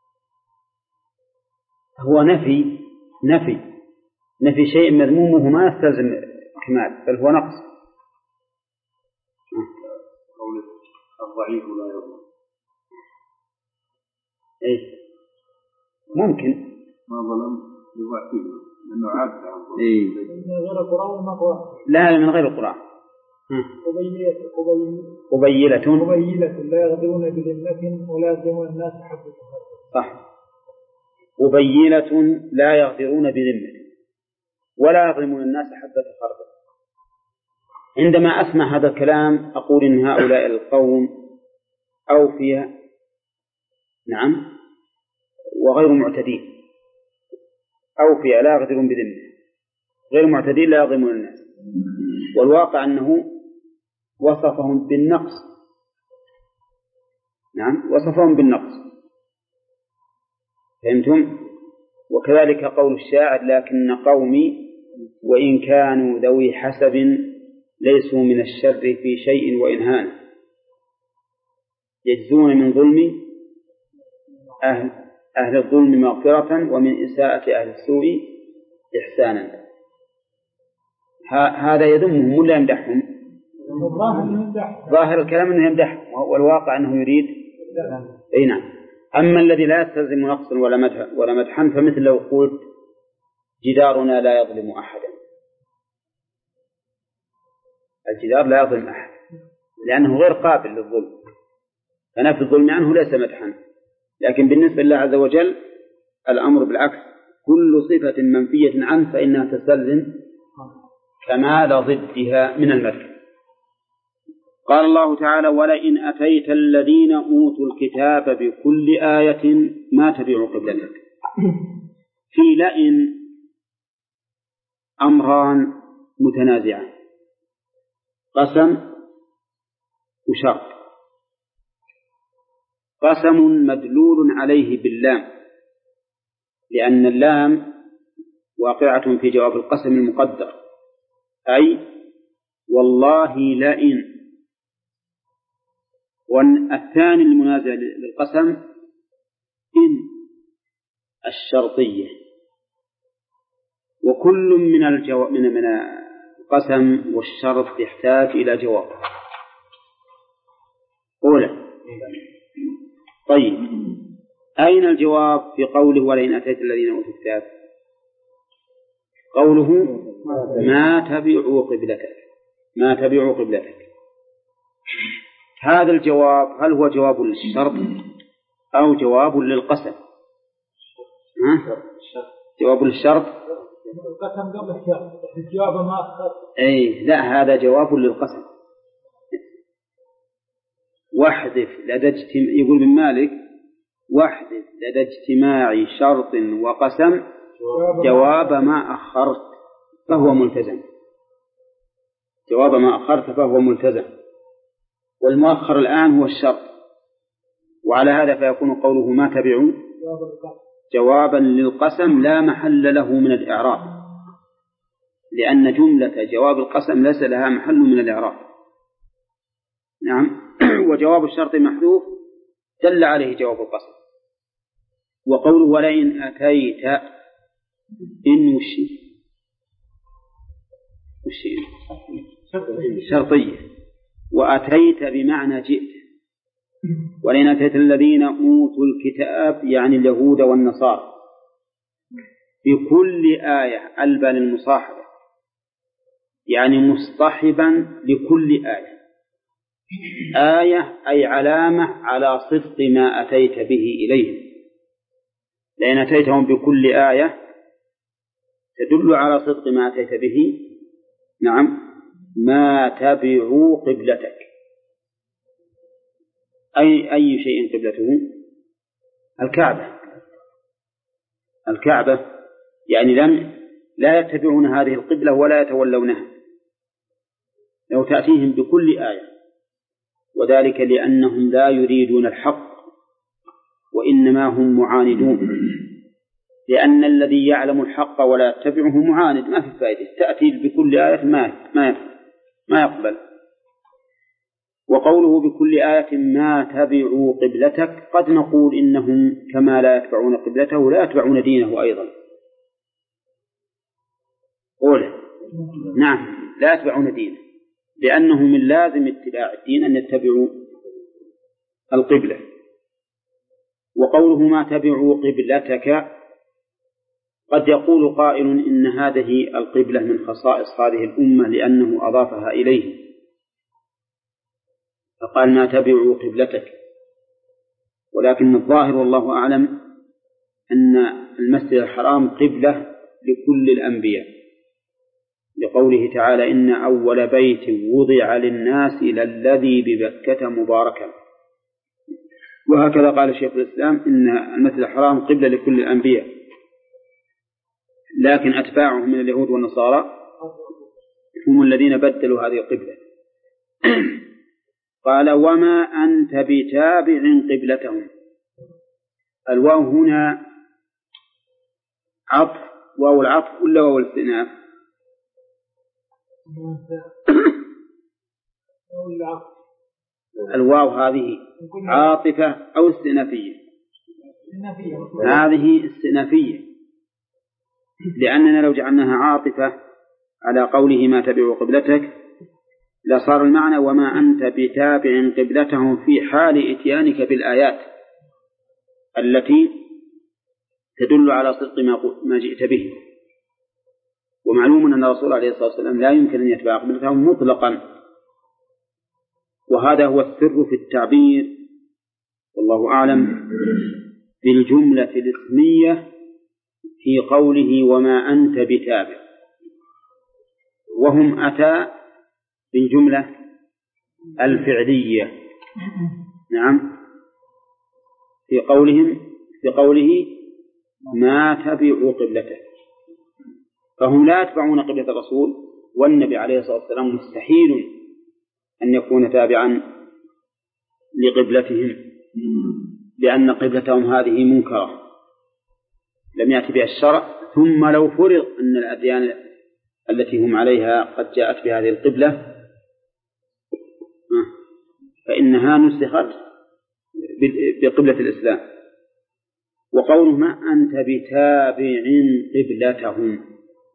هو نفي نفي نفي شيء مذمومه ما يستلزم كمال، بل هو نقص. قول الضعيف لا يظلم. إيه ممكن ما ظلم بضعفه لأنه عاد عن ظلم. إيه من غير القرآن ما قرأ. لا، من غير القرآن. قبيلة قبيلة قبيلة لا يغدرون بذمة ولا يظلمون الناس حتى تخرج. صح. قبيلة لا يغدرون بذمة ولا يظلمون الناس حتى تخرج. عندما أسمع هذا الكلام أقول إن هؤلاء القوم أوفياء نعم، وغير معتدين، أو في لا يغدرون بذمة، غير معتدين لا يظلمون الناس. والواقع أنه وصفهم بالنقص، نعم وصفهم بالنقص، فهمتم؟ وكذلك قول الشاعر: لكن قومي وإن كانوا ذوي حسب ليسوا من الشر في شيء وإن هان، يجزون من ظلم أهل, أهل الظلم مغفرة ومن إساءة أهل السوء إحسانا. هذا يذمهم ولا يمدحهم؟ ظاهر الكلام أنه يمدحهم، والواقع أنه يريد أي نعم. أما الذي لا يستلزم نقصا ولا مدحا ولا مدحا فمثل لو قلت: جدارنا لا يظلم أحدا. الجدار لا يظلم أحد لأنه غير قابل للظلم، فنفي الظلم عنه ليس مدحا. لكن بالنسبة لله عز وجل الأمر بالعكس، كل صفة منفية عنه فإنها تستلزم كمال ضدها من المدح. قال الله تعالى: ولئن أتيت الذين أوتوا الكتاب بكل آية ما تبعوا قبلتك. في لئن أمران متنازعان: قسم وشرط. قسم مدلول عليه باللام، لأن اللام واقعة في جواب القسم المقدر، أي والله لئن. والثاني المنازع للقسم إن الشرطية. وكل من الجواب من من القسم والشرط يحتاج إلى جواب. أولا، طيب أين الجواب في قوله ولئن أتيت الذين أوتوا الكتاب؟ قوله ما تبعوا قبلتك، ما تبعوا قبلتك. هذا الجواب هل هو جواب للشرط أو جواب للقسم؟ ها؟ جواب للشرط. القسم قبل الشرط، الجواب ما أخذ. أي لا، هذا جواب للقسم. واحذف لدى اجتماع، يقول ابن مالك: واحذف لدى اجتماع شرط وقسم جواب ما أخرت فهو ملتزم. جواب ما أخرت فهو ملتزم، والمؤخر الآن هو الشرط. وعلى هذا فيكون قوله ما تبعوا جوابا للقسم لا محل له من الإعراب، لأن جملة جواب القسم ليس لها محل من الإعراب. نعم. وجواب الشرط محذوف دل عليه جواب القسم. وقوله ولئن أتيت إن وشي وشي شرطية، وأتيت بمعنى جئت. ولئن أتيت الذين أوتوا الكتاب يعني اليهود والنصارى بكل آية ألبى للمصاحبة، يعني مصطحبا لكل آية. آية أي علامة على صدق ما أتيت به إليهم، لأن أتيتهم بكل آية تدل على صدق ما أتيت به. نعم. ما تبعوا قبلتك، أي أي شيء قبلته؟ الكعبة. الكعبة يعني لم لا يتبعون هذه القبلة ولا يتولونها، لو تأتيهم بكل آية، وذلك لأنهم لا يريدون الحق وإنما هم معاندون، لأن الذي يعلم الحق ولا يتبعه معاند، ما في فائدة. تأتي بكل آية ما ما ما يقبل. وقوله بكل آية ما تبعوا قبلتك، قد نقول إنهم كما لا يتبعون قبلته لا يتبعون دينه أيضا. قوله نعم لا يتبعون دينه، لأنه من لازم اتباع الدين أن يتبعوا القبلة. وقوله ما تبعوا قبلتك، قد يقول قائل إن هذه القبلة من خصائص هذه الأمة لأنه أضافها إليه، فقال ما تبعوا قبلتك. ولكن الظاهر والله أعلم أن المسجد الحرام قبلة لكل الأنبياء، لقوله تعالى إن أول بيت وضع للناس للذي ببكة مباركا. وهكذا قال شيخ الإسلام إن المسجد الحرام قبلة لكل الأنبياء، لكن أتباعهم من اليهود والنصارى هم الذين بدلوا هذه القبلة. قال وما أنت بتابع قبلتهم. الواو هنا عطف، واو العطف ولا واو الاستئناف؟ الواو هذه عاطفة أو استئنافية؟ هذه استئنافية، لأننا لو جعلناها عاطفة على قوله ما تبع قبلتك لصار المعنى وما أنت بتابع قبلتهم في حال إتيانك بالآيات التي تدل على صدق ما جئت به. ومعلوم أن الرسول عليه الصلاة والسلام لا يمكن أن يتبع قبلتهم مطلقا، وهذا هو السر في التعبير والله أعلم بالجملة الاسمية في قوله وما أنت بتابع، وهم أتى بالجملة الفعلية. نعم، في قولهم في قوله ما تبعوا قبلته، فهم لا يتبعون قبلة الرسول، والنبي عليه الصلاة والسلام مستحيل أن يكون تابعا لقبلتهم، لأن قبلتهم هذه منكرة لم يأتي بها الشرع. ثم لو فرض أن الأديان التي هم عليها قد جاءت بهذه القبلة فإنها نسخت بقبلة الإسلام. وقوله ما أنت بتابع قبلتهم،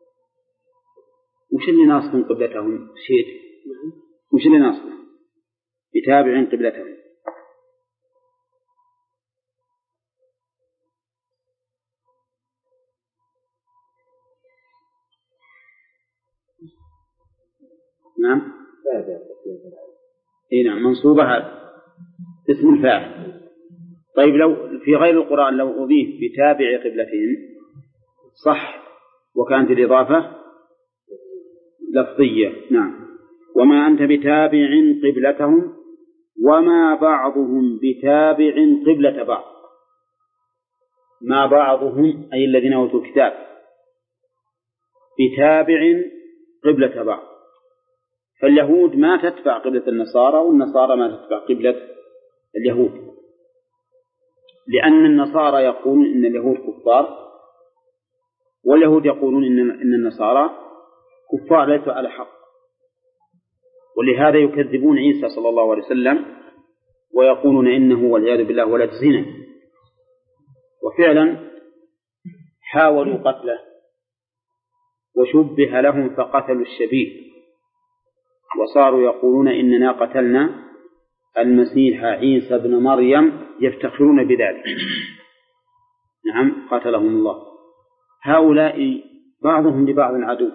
وش اللي ناصب قبلتهم؟ شيء وش اللي ناصب بتابع قبلتهم؟ نعم اي نعم منصوبة اسم الفاعل. طيب لو في غير القرآن لو أضيف بتابع قبلتهم صح، وكانت الإضافة لفظية. نعم، وما أنت بتابع قبلتهم وما بعضهم بتابع قبلة بعض. ما بعضهم أي الذين أوتوا الكتاب بتابع قبلة بعض، فاليهود ما تتبع قبلة النصارى والنصارى ما تتبع قبلة اليهود، لأن النصارى يقولون إن اليهود كفار واليهود يقولون إن إن النصارى كفار ليسوا على حق، ولهذا يكذبون عيسى صلى الله عليه وسلم ويقولون إنه والعياذ بالله ولد زنا. وفعلا حاولوا قتله وشبه لهم فقتلوا الشبيه، وصاروا يقولون إننا قتلنا المسيح عيسى بن مريم يفتخرون بذلك. نعم قتلهم الله. هؤلاء بعضهم لبعض عدو،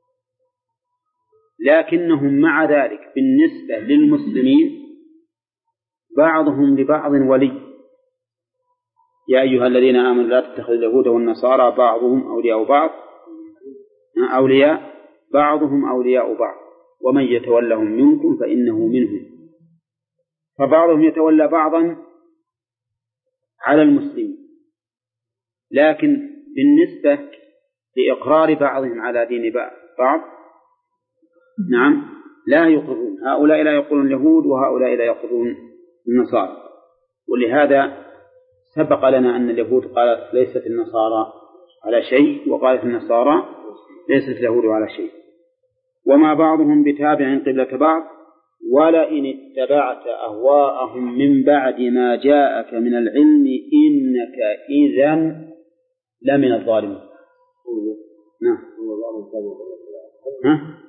لكنهم مع ذلك بالنسبة للمسلمين بعضهم لبعض ولي. يا أيها الذين آمنوا لا تتخذوا اليهود والنصارى بعضهم أولياء بعض أولياء بعضهم أولياء بعض ومن يتولهم منكم فإنه منهم. فبعضهم يتولى بعضا على المسلمين، لكن بالنسبة لإقرار بعضهم على دين بعض نعم لا يقرون. هؤلاء لا يقرون اليهود وهؤلاء لا يقرون النصارى. ولهذا سبق لنا أن اليهود قالت ليست النصارى على شيء، وقالت النصارى ليست اليهود على شيء. وما بعضهم بتابع قبلة بعض ولئن اتبعت أهواءهم من بعد ما جاءك من العلم إنك إذن لمن الظالمين. نعم. ها؟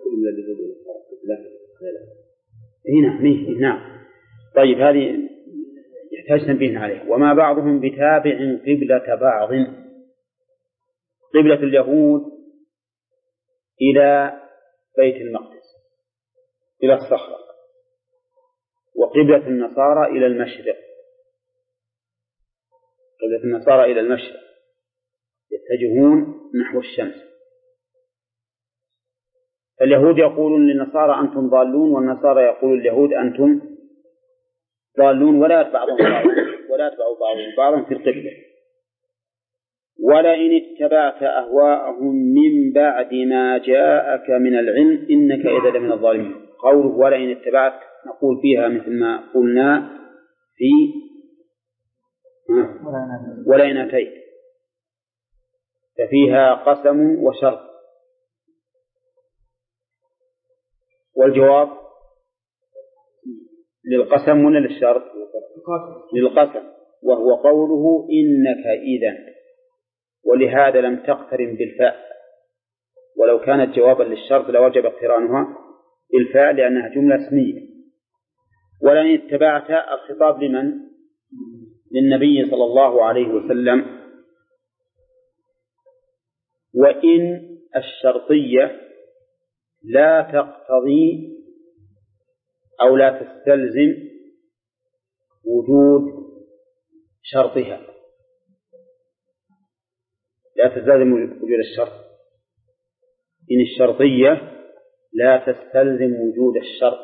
هنا مين؟ نعم. طيب هذه يحتاج تنبيه عليه. وما بعضهم بتابع قبلة بعض. قبلة اليهود إلى بيت المقدس إلى الصخرة، وقبلة النصارى إلى المشرق. قبلة النصارى إلى المشرق يتجهون نحو الشمس. اليهود يقولون للنصارى أنتم ضالون، والنصارى يقولون لليهود أنتم ضالون ولا يتبع بعضهم ولا يتبع بعضهم بعضا في القبلة. ولئن اتبعت أهواءهم من بعد ما جاءك من العلم إنك إذا لمن الظالمين. قوله ولئن اتبعت نقول فيها مثل ما قلنا في ولئن أتيت، ففيها قسم وشرط. والجواب للقسم ولا للشرط؟ للقسم، وهو قوله إنك إذا، ولهذا لم تقترن بالفاء، ولو كانت جوابا للشرط لوجب اقترانها بالفاء لأنها جملة اسمية. ولئن اتبعت الخطاب لمن؟ للنبي صلى الله عليه وسلم. وإن الشرطية لا تقتضي أو لا تستلزم وجود شرطها، لا تستلزم وجود الشرط. إن الشرطية لا تستلزم وجود الشرط،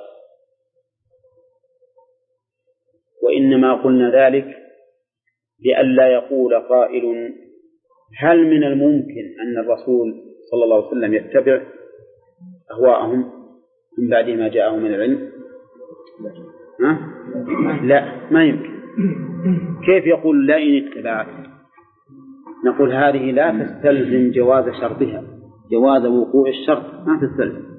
وإنما قلنا ذلك لئلا يقول قائل هل من الممكن أن الرسول صلى الله عليه وسلم يتبع أهواءهم من بعد ما جاءه من العلم؟ ها؟ لا، ما يمكن. كيف يقول لئن اتبعت؟ نقول هذه لا تستلزم جواز شرطها، جواز وقوع الشرط ما تستلزم.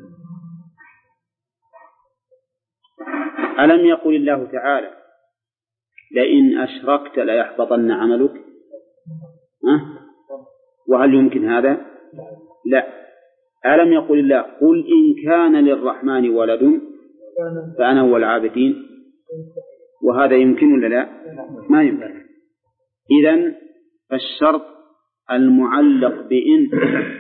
ألم يقل الله تعالى لئن أشركت ليحبطن عملك؟ ها؟ وهل يمكن هذا؟ لا. ألم يقل الله قل إن كان للرحمن ولد فأنا هو العابدين؟ وهذا يمكن ولا لا؟ ما يمكن. إذن فالشرط المعلق بإن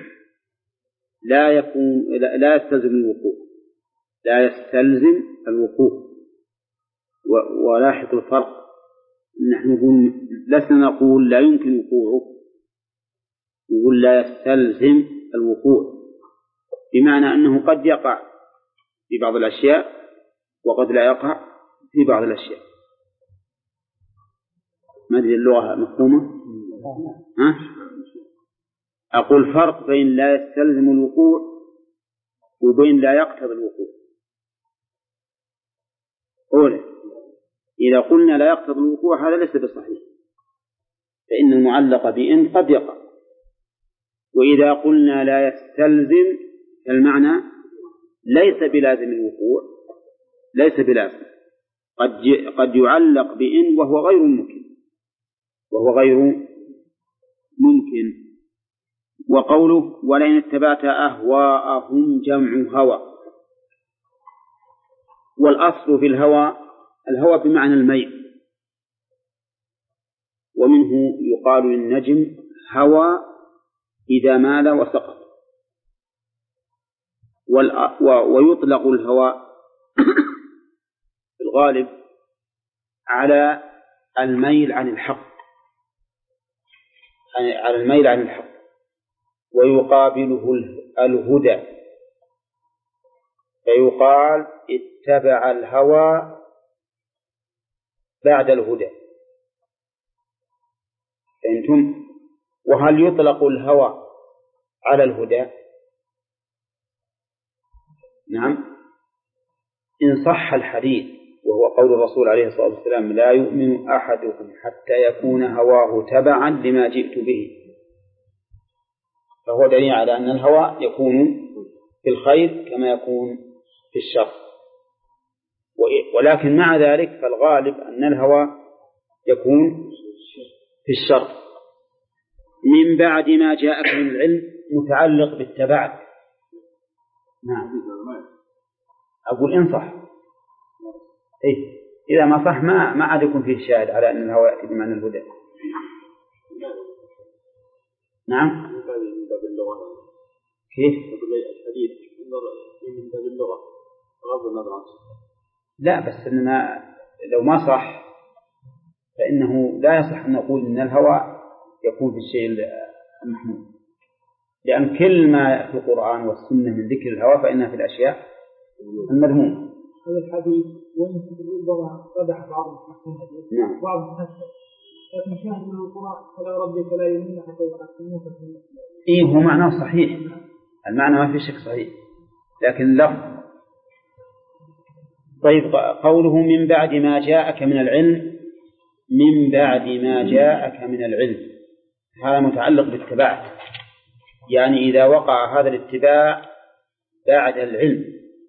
لا يكون لا يستلزم الوقوع، لا يستلزم الوقوع. ولاحظ الفرق، نحن نقول لسنا نقول لا يمكن وقوعه، نقول لا يستلزم الوقوع، بمعنى أنه قد يقع في بعض الأشياء وقد لا يقع في بعض الأشياء. ما أدري اللغة مفهومة؟ ها؟ أقول فرق بين لا يستلزم الوقوع وبين لا يقتضي الوقوع. أولا إذا قلنا لا يقتضي الوقوع هذا ليس بصحيح، فإن المعلق بإن قد يقع. وإذا قلنا لا يستلزم المعنى ليس بلازم الوقوع، ليس بلازم، قد قد يعلق بإن وهو غير ممكن، وهو غير ممكن. وقوله ولئن اتبعت أهواءهم جمع هوى، والأصل في الهوى الهوى بمعنى الميل، ومنه يقال للنجم هوى إذا مال وسقط. ويطلق الهوى في الغالب على الميل عن الحق، على الميل عن الحق، ويقابله الهدى، فيقال اتبع الهوى بعد الهدى. فهمتم؟ وهل يطلق الهوى على الهدى؟ نعم، إن صح الحديث وهو قول الرسول عليه الصلاة والسلام لا يؤمن أحدكم حتى يكون هواه تبعا لما جئت به، فهو دليل على أن الهوى يكون في الخير كما يكون في الشر. ولكن مع ذلك فالغالب أن الهوى يكون في الشر. من بعد ما جاءك من العلم متعلق بالتبعك. نعم، أقول إن صح. إيه؟ إذا ما صح ما ما عاد يكون فيه شاهد على أن الهوى يأتي بمعنى الهدى. نعم. كيف؟ الحديث من باب اللغة بغض النظر عن لا، بس إننا لو ما صح فإنه لا يصح أن نقول إن الهوى يكون في الشيء المحمود، لأن كل ما في القرآن والسنة من ذكر الهوى فإنها في الأشياء المذمومة. هذا الحديث وإن ربما قدح بعض المحسنين نعم. بعض المحسن لكن شاهد من القرآن فلا ربك لا يؤمنون حتى يحكموك فيما إيه هو معناه صحيح، المعنى ما في شك صحيح، لكن لفظ. طيب قوله من بعد ما جاءك من العلم، من بعد ما جاءك من العلم هذا متعلق باتباع، يعني إذا وقع هذا الاتباع بعد العلم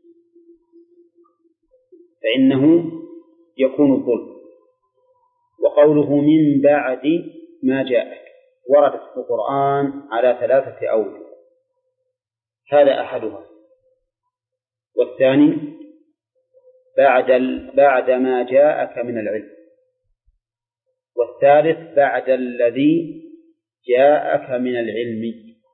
فإنه يكون الظلم. وقوله من بعد ما جاءك وردت في القرآن على ثلاثة أوجه، هذا أحدها، والثاني بعد بعد ما جاءك من العلم، والثالث بعد الذي جاءك من العلم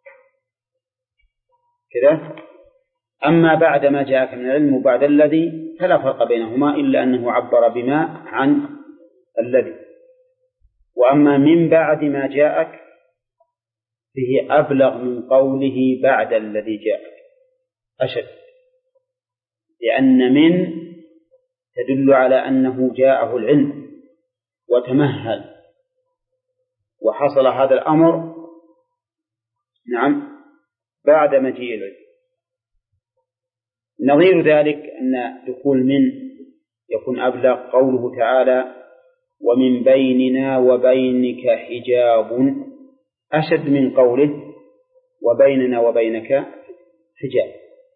كذا. أما بعد ما جاءك من العلم وبعد الذي فلا فرق بينهما إلا أنه عبر بما عن الذي. وأما من بعد ما جاءك فيه أبلغ من قوله بعد الذي جاءك، أشد، لأن من تدل على أنه جاءه العلم وتمهل وحصل هذا الأمر نعم بعد مجيء العلم. نظير ذلك أن دخول من يكون أبلغ قوله تعالى ومن بيننا وبينك حجاب، أشد من قوله وبيننا وبينك حجاب،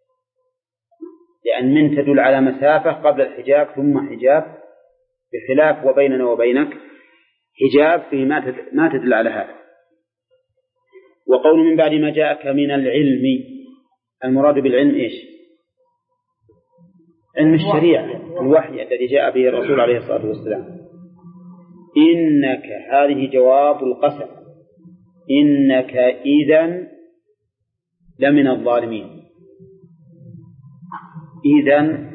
لأن من تدل على مسافة قبل الحجاب ثم حجاب، بخلاف وبيننا وبينك حجاب فيه ما تدل على هذا. وقول من بعد ما جاءك من العلم، المراد بالعلم إيش؟ علم الشريعة، الوحي الذي جاء به الرسول عليه الصلاة والسلام. إنك هذه جواب القسم، إنك إذن لمن الظالمين. إذن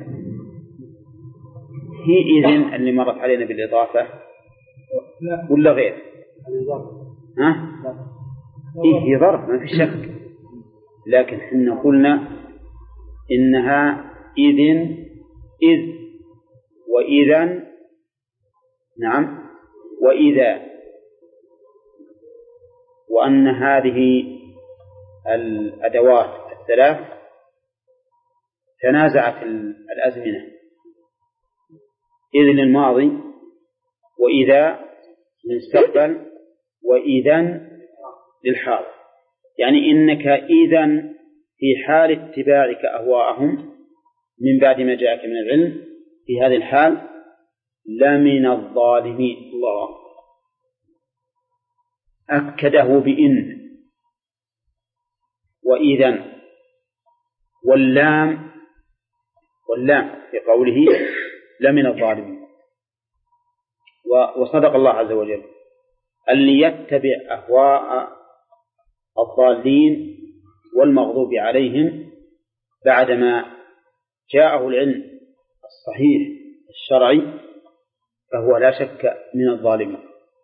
هي إذن اللي مرت علينا بالإضافة ولا غير؟ ها؟ إيه هي ظرف ما في شك، لكن حنا قلنا إنها إذن إذ وإذن نعم وإذا، وأن هذه الأدوات الثلاث تنازعت الأزمنة، إذ للماضي وإذا للمستقبل وإذن للحاضر، يعني إنك إذن في حال اتباعك أهواءهم من بعد ما جاءك من العلم في هذه الحال لمن الظالمين. الله أكده بإن وإذن واللام واللام في قوله لمن الظالمين. وصدق الله عز وجل أن يتبع أهواء الضالين والمغضوب عليهم بعدما جاءه العلم الصحيح الشرعي فهو لا شك من الظالمين.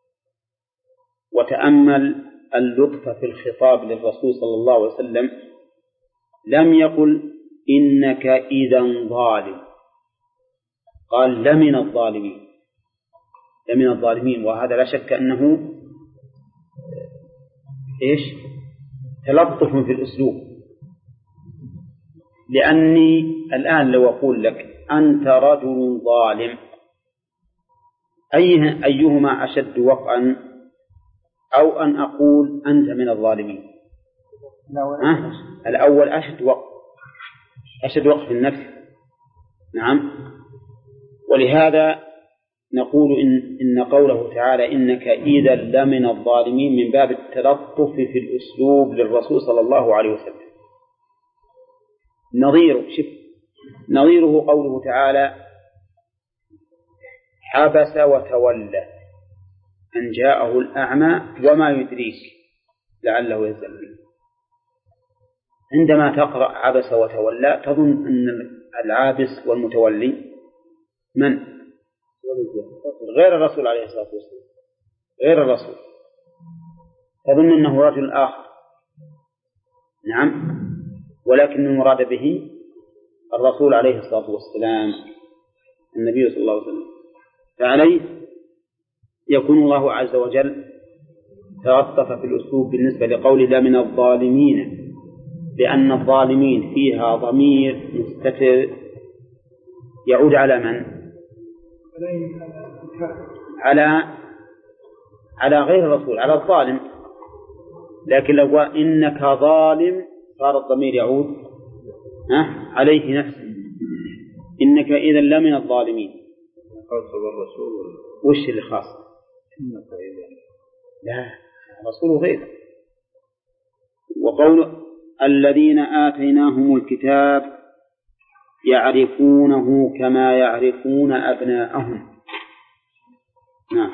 وتأمل اللطف في الخطاب للرسول صلى الله عليه وسلم، لم يقل إنك إذا ظالم، قال لمن الظالمين، لمن الظالمين، وهذا لا شك أنه إيش؟ تلطف في الأسلوب. لأني الآن لو أقول لك أنت رجل ظالم أيه أيهما أشد وقعا، أو أن أقول أنت من الظالمين؟ أه؟ الأول أشد وقع، أشد وقع في النفس. نعم. ولهذا نقول إن, إن قوله تعالى إنك إذا لمن الظالمين من باب التلطف في الأسلوب للرسول صلى الله عليه وسلم. نظيره شف نظيره قوله تعالى عبس وتولى أن جاءه الأعمى وما يدريك لعله يزكى. عندما تقرأ عبس وتولى تظن أن العابس والمتولي من؟ غير الرسول عليه الصلاة والسلام، غير الرسول، تظن أنه رجل آخر. نعم. ولكن المراد به الرسول عليه الصلاة والسلام النبي صلى الله عليه وسلم، فعليه يكون الله عز وجل تلطف في الأسلوب بالنسبة لقول لا من الظالمين، لأن الظالمين فيها ضمير مستتر يعود على من؟ على على غير الرسول، على الظالم. لكن لو إنك ظالم صار الضمير يعود ها عليه نفسه، إنك إذا لا من الظالمين. وش اللي خاص؟ لا، الرسول غير. وقول الذين آتيناهم الكتاب يعرفونه كما يعرفون أبناءهم. نعم.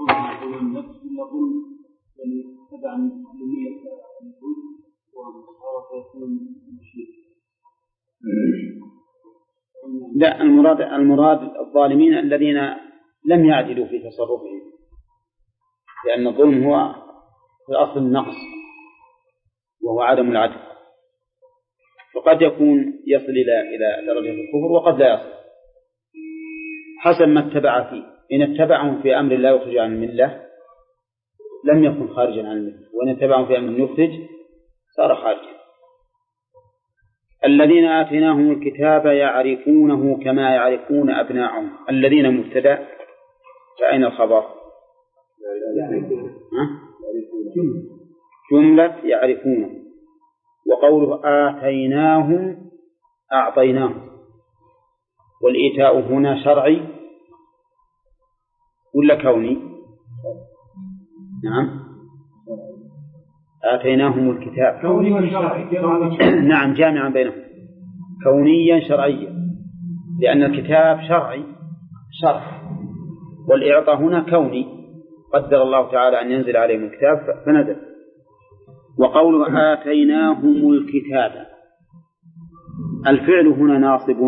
لا، المراد المراد الظالمين الذين لم يعدلوا في تصرفهم، لأن الظلم هو في الأصل النقص وهو عدم العدل، وقد يكون يصل إلى إلى درجة الكفر وقد لا يصل حسب ما اتبع فيه. إن اتبعهم في أمر لا يخرج عن الملة لم يكن خارجا عن الملة، وإن اتبعهم في أمر يخرج صار خارجا. الذين آتيناهم الكتاب يعرفونه كما يعرفون أبناءهم. الذين مبتدأ، فأين الخبر؟ جملة يعرفونه. وقوله آتيناهم أعطيناهم، والإيتاء هنا شرعي ولا كوني؟ نعم، آتيناهم الكتاب نعم جامعا بينهم، كونيا شرعيا، لأن الكتاب شرعي شرع، والإعطاء هنا كوني، قدر الله تعالى أن ينزل عليهم الكتاب فنزل. وقوله آتيناهم الكتاب، الفعل هنا ناصب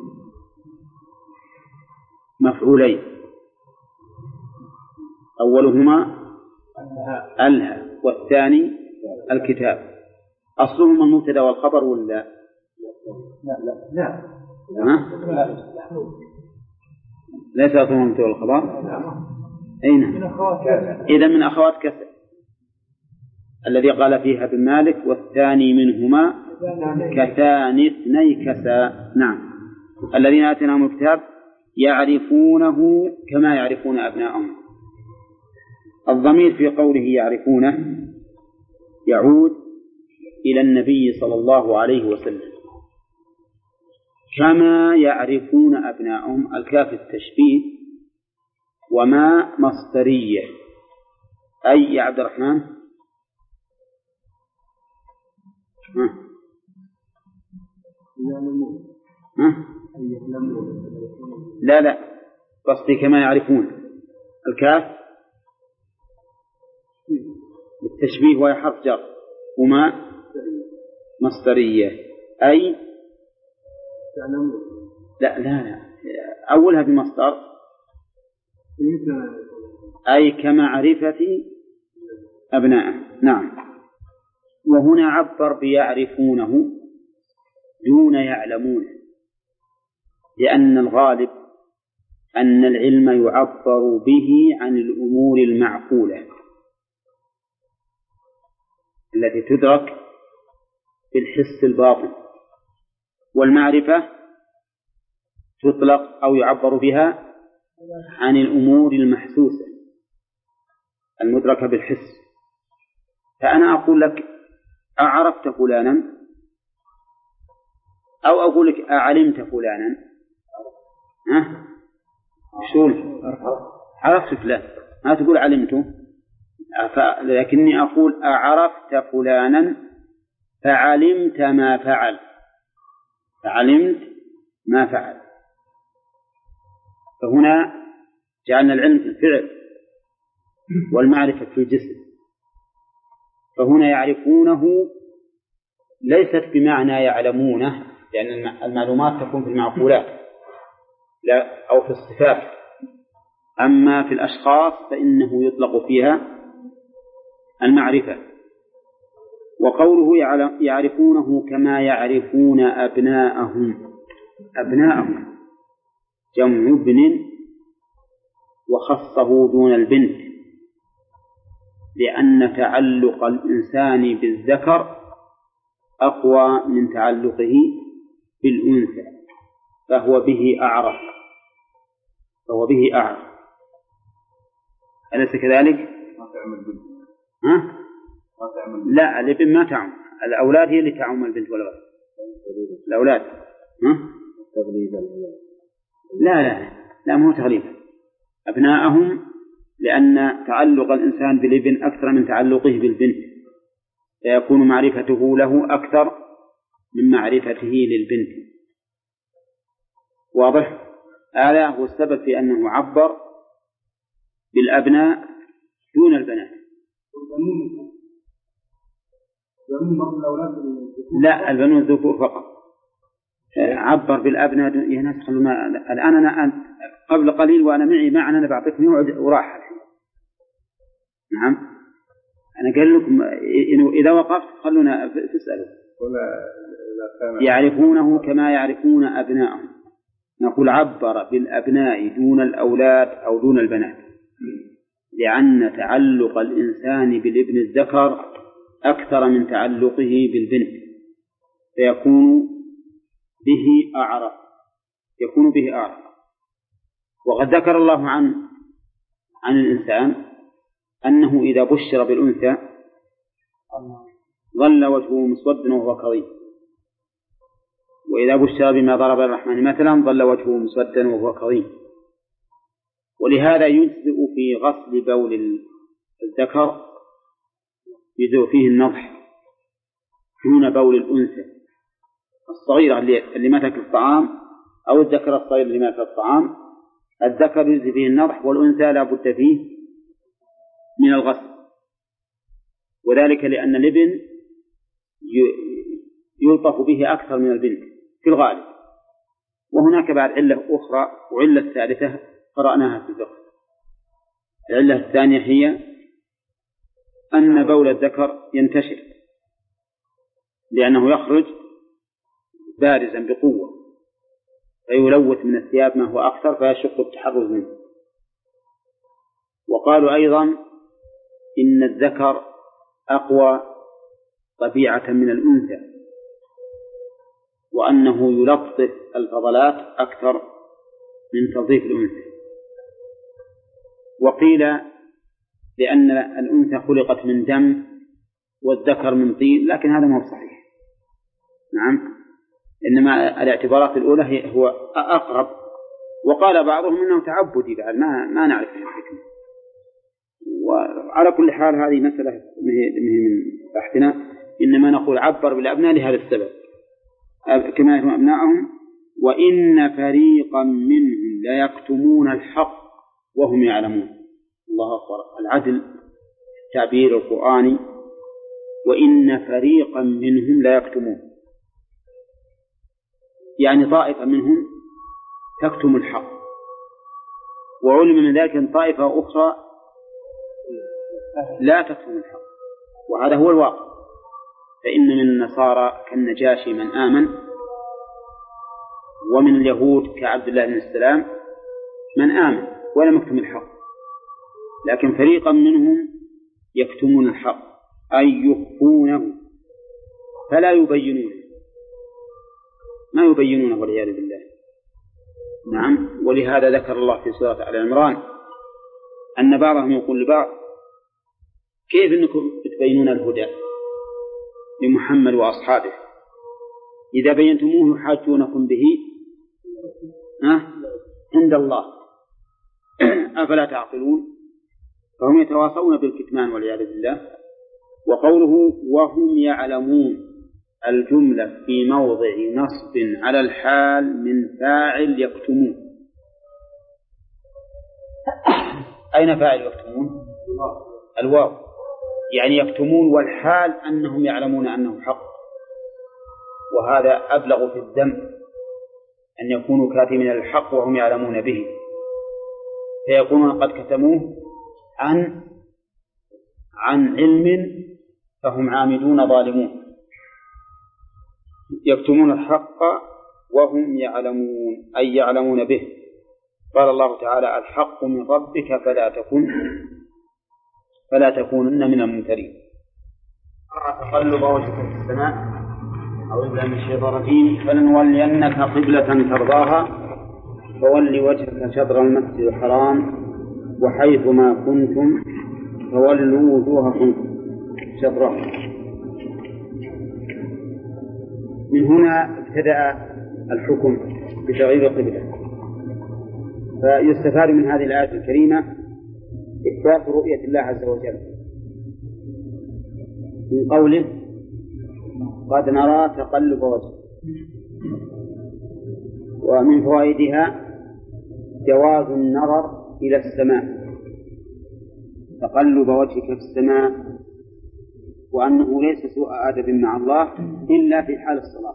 مفعولين، أولهما ألها والثاني الكتاب. أصلهما المبتدأ والخبر ولا لا؟ لا لا لا ليس أصلهما المبتدأ والخبر. أين؟ إذا من أخوات كسر الذي قال فيها ابن مالك والثاني منهما كثاني اثني كسا. نعم. الذين آتيناهم الكتاب يعرفونه كما يعرفون أبناءهم. الضمير في قوله يعرفونه يعود إلى النبي صلى الله عليه وسلم، كما يعرفون أبناءهم. الكاف التشبيه، وما مصدرية، أي يا عبد الرحمن ها؟ ها؟ لا لا، قصدي كما يعرفون. الكاف التشبيه وهي حرف جر، وما مصدرية أي لا لا لا أولها بمصدر أي كمعرفة أبنائه. نعم. وهنا عبر بيعرفونه دون يعلمونه، لأن الغالب أن العلم يعبر به عن الأمور المعقولة التي تدرك بالحس الباطن، والمعرفة تطلق أو يعبر بها عن الأمور المحسوسة المدركة بالحس. فأنا أقول لك أعرفت فلانا، أو أقول لك أعلمت فلانا. ها؟ شول عرفت فلان، ما تقول علمته، لكني أقول أعرفت فلانا فعلمت ما فعل، فعلمت ما فعل. فهنا جعلنا العلم في الفعل والمعرفة في الجسم. فهنا يعرفونه ليست بمعنى يعلمونه، لأن المعلومات تكون في المعقولات لا أو في الصفات، أما في الأشخاص فإنه يطلق فيها المعرفة. وقوله يعرفونه كما يعرفون أبناءهم، أبناءهم جمع ابن وخصه دون البنت، لأن تعلق الإنسان بالذكر أقوى من تعلقه بالأنثى، فهو به أعرف فهو به أعرف أليس كذلك؟ ما تعمل بنت. ها؟ ما تعمل بنت. لا، الابن ما تعم، الأولاد هي اللي تعم البنت والولد. الأولاد ها؟ تغليبا. لا لا لا مو تغليبا، أبناءهم، لأن تعلق الإنسان بالابن أكثر من تعلقه بالبنت، فيكون معرفته له أكثر من معرفته للبنت. واضح؟ هذا هو السبب في أنه عبر بالأبناء دون البنات. لا، البنون الذكور فقط. عبر بالأبناء دون... يا ناس خلوا ما... الآن أنا قبل قليل وأنا معي معنى أنا بعطيكم يوعد وراح الحين. نعم، أنا قال لكم إنه إذا وقفت خلونا تسألوا. يعرفونه كما يعرفون أبناءهم. نقول عبر بالأبناء دون الأولاد أو دون البنات، لأن تعلق الإنسان بالابن الذكر أكثر من تعلقه بالبنت، فيكون به أعرف يكون به أعرف. وقد ذكر الله عن عن الإنسان أنه إذا بشر بالأنثى ظل وجهه مسودا وهو كظيم، وإذا بشر بما ضرب الرحمن مثلا ظل وجهه مسودا وهو كظيم. ولهذا يجزئ في غسل بول الذكر يجزئ فيه النضح دون بول الأنثى الصغيرة اللي ما تأكل الطعام، أو الذكر الصغير اللي ما يأكل الطعام. الذكر يجزئ فيه النضح، والأنثى لا بد فيه من الغسل، وذلك لأن الابن يلطف به أكثر من البنت في الغالب. وهناك بعد علة أخرى، وعلة ثالثة قرأناها في الفقه. العلة الثانية هي أن بول الذكر ينتشر، لأنه يخرج بارزا بقوة فيلوث من الثياب ما هو أكثر فيشق التحرز منه. وقالوا أيضا إن الذكر أقوى طبيعة من الأنثى، وأنه يلطف الفضلات أكثر من تلطيف الأنثى. وقيل لأن الأنثى خلقت من دم والذكر من طين، لكن هذا ما هو صحيح. نعم، إنما الاعتبارات الأولى هي هو أقرب. وقال بعضهم إنه تعبدي بعد ما ما نعرف الحكمة. وعلى كل حال هذه مسألة من بحثنا، إنما نقول عبر بالأبناء لهذا السبب كما يفهم أبناءهم. وإن فريقا منهم لا يكتمون الحق وهم يعلمون. الله أكبر، العدل التعبير القرآني. وإن فريقا منهم لا يكتمون، يعني طائفة منهم تكتم الحق، وعلم من ذلك أن طائفة أخرى لا تكتم الحق، وهذا هو الواقع. فإن من النصارى كالنجاشي من آمن، ومن اليهود كعبد الله بن السلام من آمن ولم يكتم الحق. لكن فريقا منهم يكتمون الحق أي يخفونه فلا يبينونه، ما يبينونه والعياذ بالله. نعم، ولهذا ذكر الله في سورة آل عمران أن بعضهم يقول لبعض كيف أنكم تبينون الهدى لمحمد وأصحابه إذا بينتموه يحاجونكم به أه؟ عند الله أفلا تعقلون. فهم يتواصون بالكتمان والعياذ بالله. وقوله وهم يعلمون الجملة في موضع نصب على الحال من فاعل يكتمون. أين فاعل يكتمون؟ الواو، يعني يكتمون والحال أنهم يعلمون أنه حق. وهذا أبلغ في الذنب أن يكونوا كاتمين الحق وهم يعلمون به، فيكونون قد كتموه عن عن علم فهم عامدون ظالمون. يكتمون الحق وهم يعلمون أي يعلمون به. قال الله تعالى الحق من ربك فلا تكن فلا تكونن من الممترين. تقلب وجهك في السماء أعوذ بالله من الشيطان الرجيم فلنولينك قبلة ترضاها فول وجهك شطر المسجد الحرام وحيث ما كنتم فولوا وجوهكم شطره. من هنا ابتدأ الحكم بتغيير القبلة. فيستفاد من هذه الآية الكريمة إثبات رؤية الله عز وجل من قوله قد نرى تقلب وجهك. ومن فوائدها جواز النظر إلى السماء تقلب وجهك في السماء، وأنه ليس سوء أدب مع الله إلا في حال الصلاة.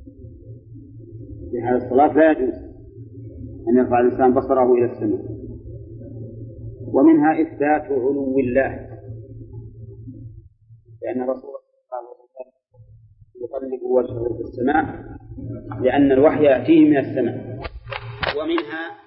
في حال الصلاة لا يجوز أن يرفع الإنسان بصره إلى السماء. ومنها إثبات علو الله، لأن الرسول صلى الله عليه وسلم يقلب وجهه في السماء لأن الوحي يأتيه من السماء. ومنها